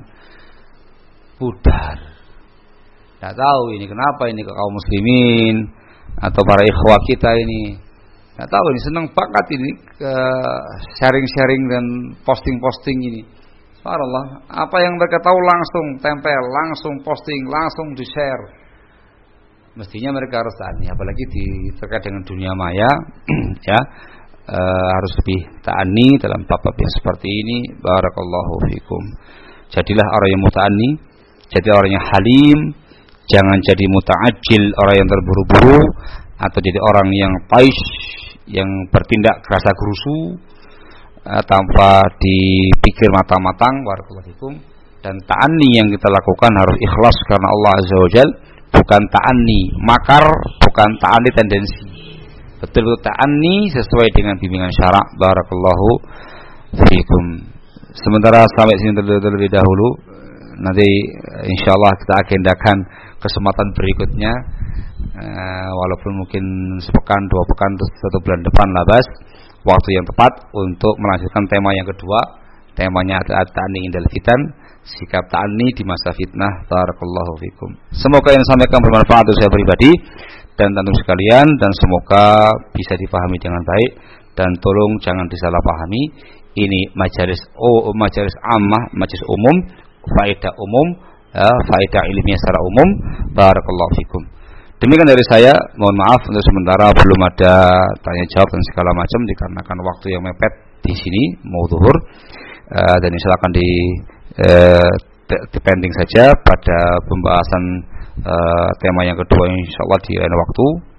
pudar. Tidak tahu ini kenapa ini ke kaum muslimin atau para ikhwah kita ini. Tidak tahu ini senang banget ini ke sharing-sharing dan posting-posting ini. Subhanallah, apa yang mereka tahu langsung tempel, langsung posting, langsung di-share. Mestinya mereka harus ta'anni, apalagi di terkait dengan dunia maya, ya e, harus lebih ta'anni dalam bab-bab yang seperti ini. Barakallahu fikum. Jadilah orang yang muta'anni, jadi orang yang halim, jangan jadi muta'ajjil, orang yang terburu-buru, atau jadi orang yang taish, yang bertindak kerasa gerusu, tanpa dipikir matang-matang. Barakallahu fikum. Dan ta'anni yang kita lakukan harus ikhlas karena Allah Azza wa Jalla, bukan ta'anni makar, bukan ta'anni tendensi. Betul-betul ta'anni sesuai dengan bimbingan syarak. Barakallahu fikum. Sementara sampai sini terlebih dahulu, nanti insyaallah kita agendakan kesempatan berikutnya, walaupun mungkin sepekan, dua pekan, atau satu bulan depan labas, waktu yang tepat untuk melanjutkan tema yang kedua. Temanya adalah ta'anni indal fitan, sikap ta'anni di masa fitnah. Barakallahu fikum. Semoga yang disampaikan bermanfaat untuk saya pribadi dan tentu sekalian, dan semoga bisa dipahami dengan baik, dan tolong jangan disalahpahami. Ini majelis oh majelis ammah, majelis umum, faedah umum, ya, faedah ilmiah secara umum. Barakallahu fikum. Demikian dari saya, mohon maaf untuk sementara belum ada tanya jawab dan segala macam dikarenakan waktu yang mepet di sini mau zuhur, uh, dan silakan di uh, depending saja pada pembahasan uh, tema yang kedua insyaallah di lain waktu.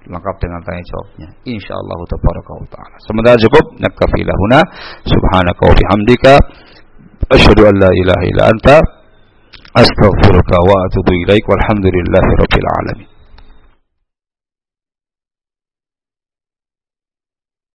lengkap dengan tanya jawabnya insyaallah tabaraka wa taala. Semoga cukup. Nakfi lahuna subhanaka wa bihamdika asyhadu an la ilaha illa anta astaghfiruka wa atubu ilaik walhamdulillahi rabbil alamin.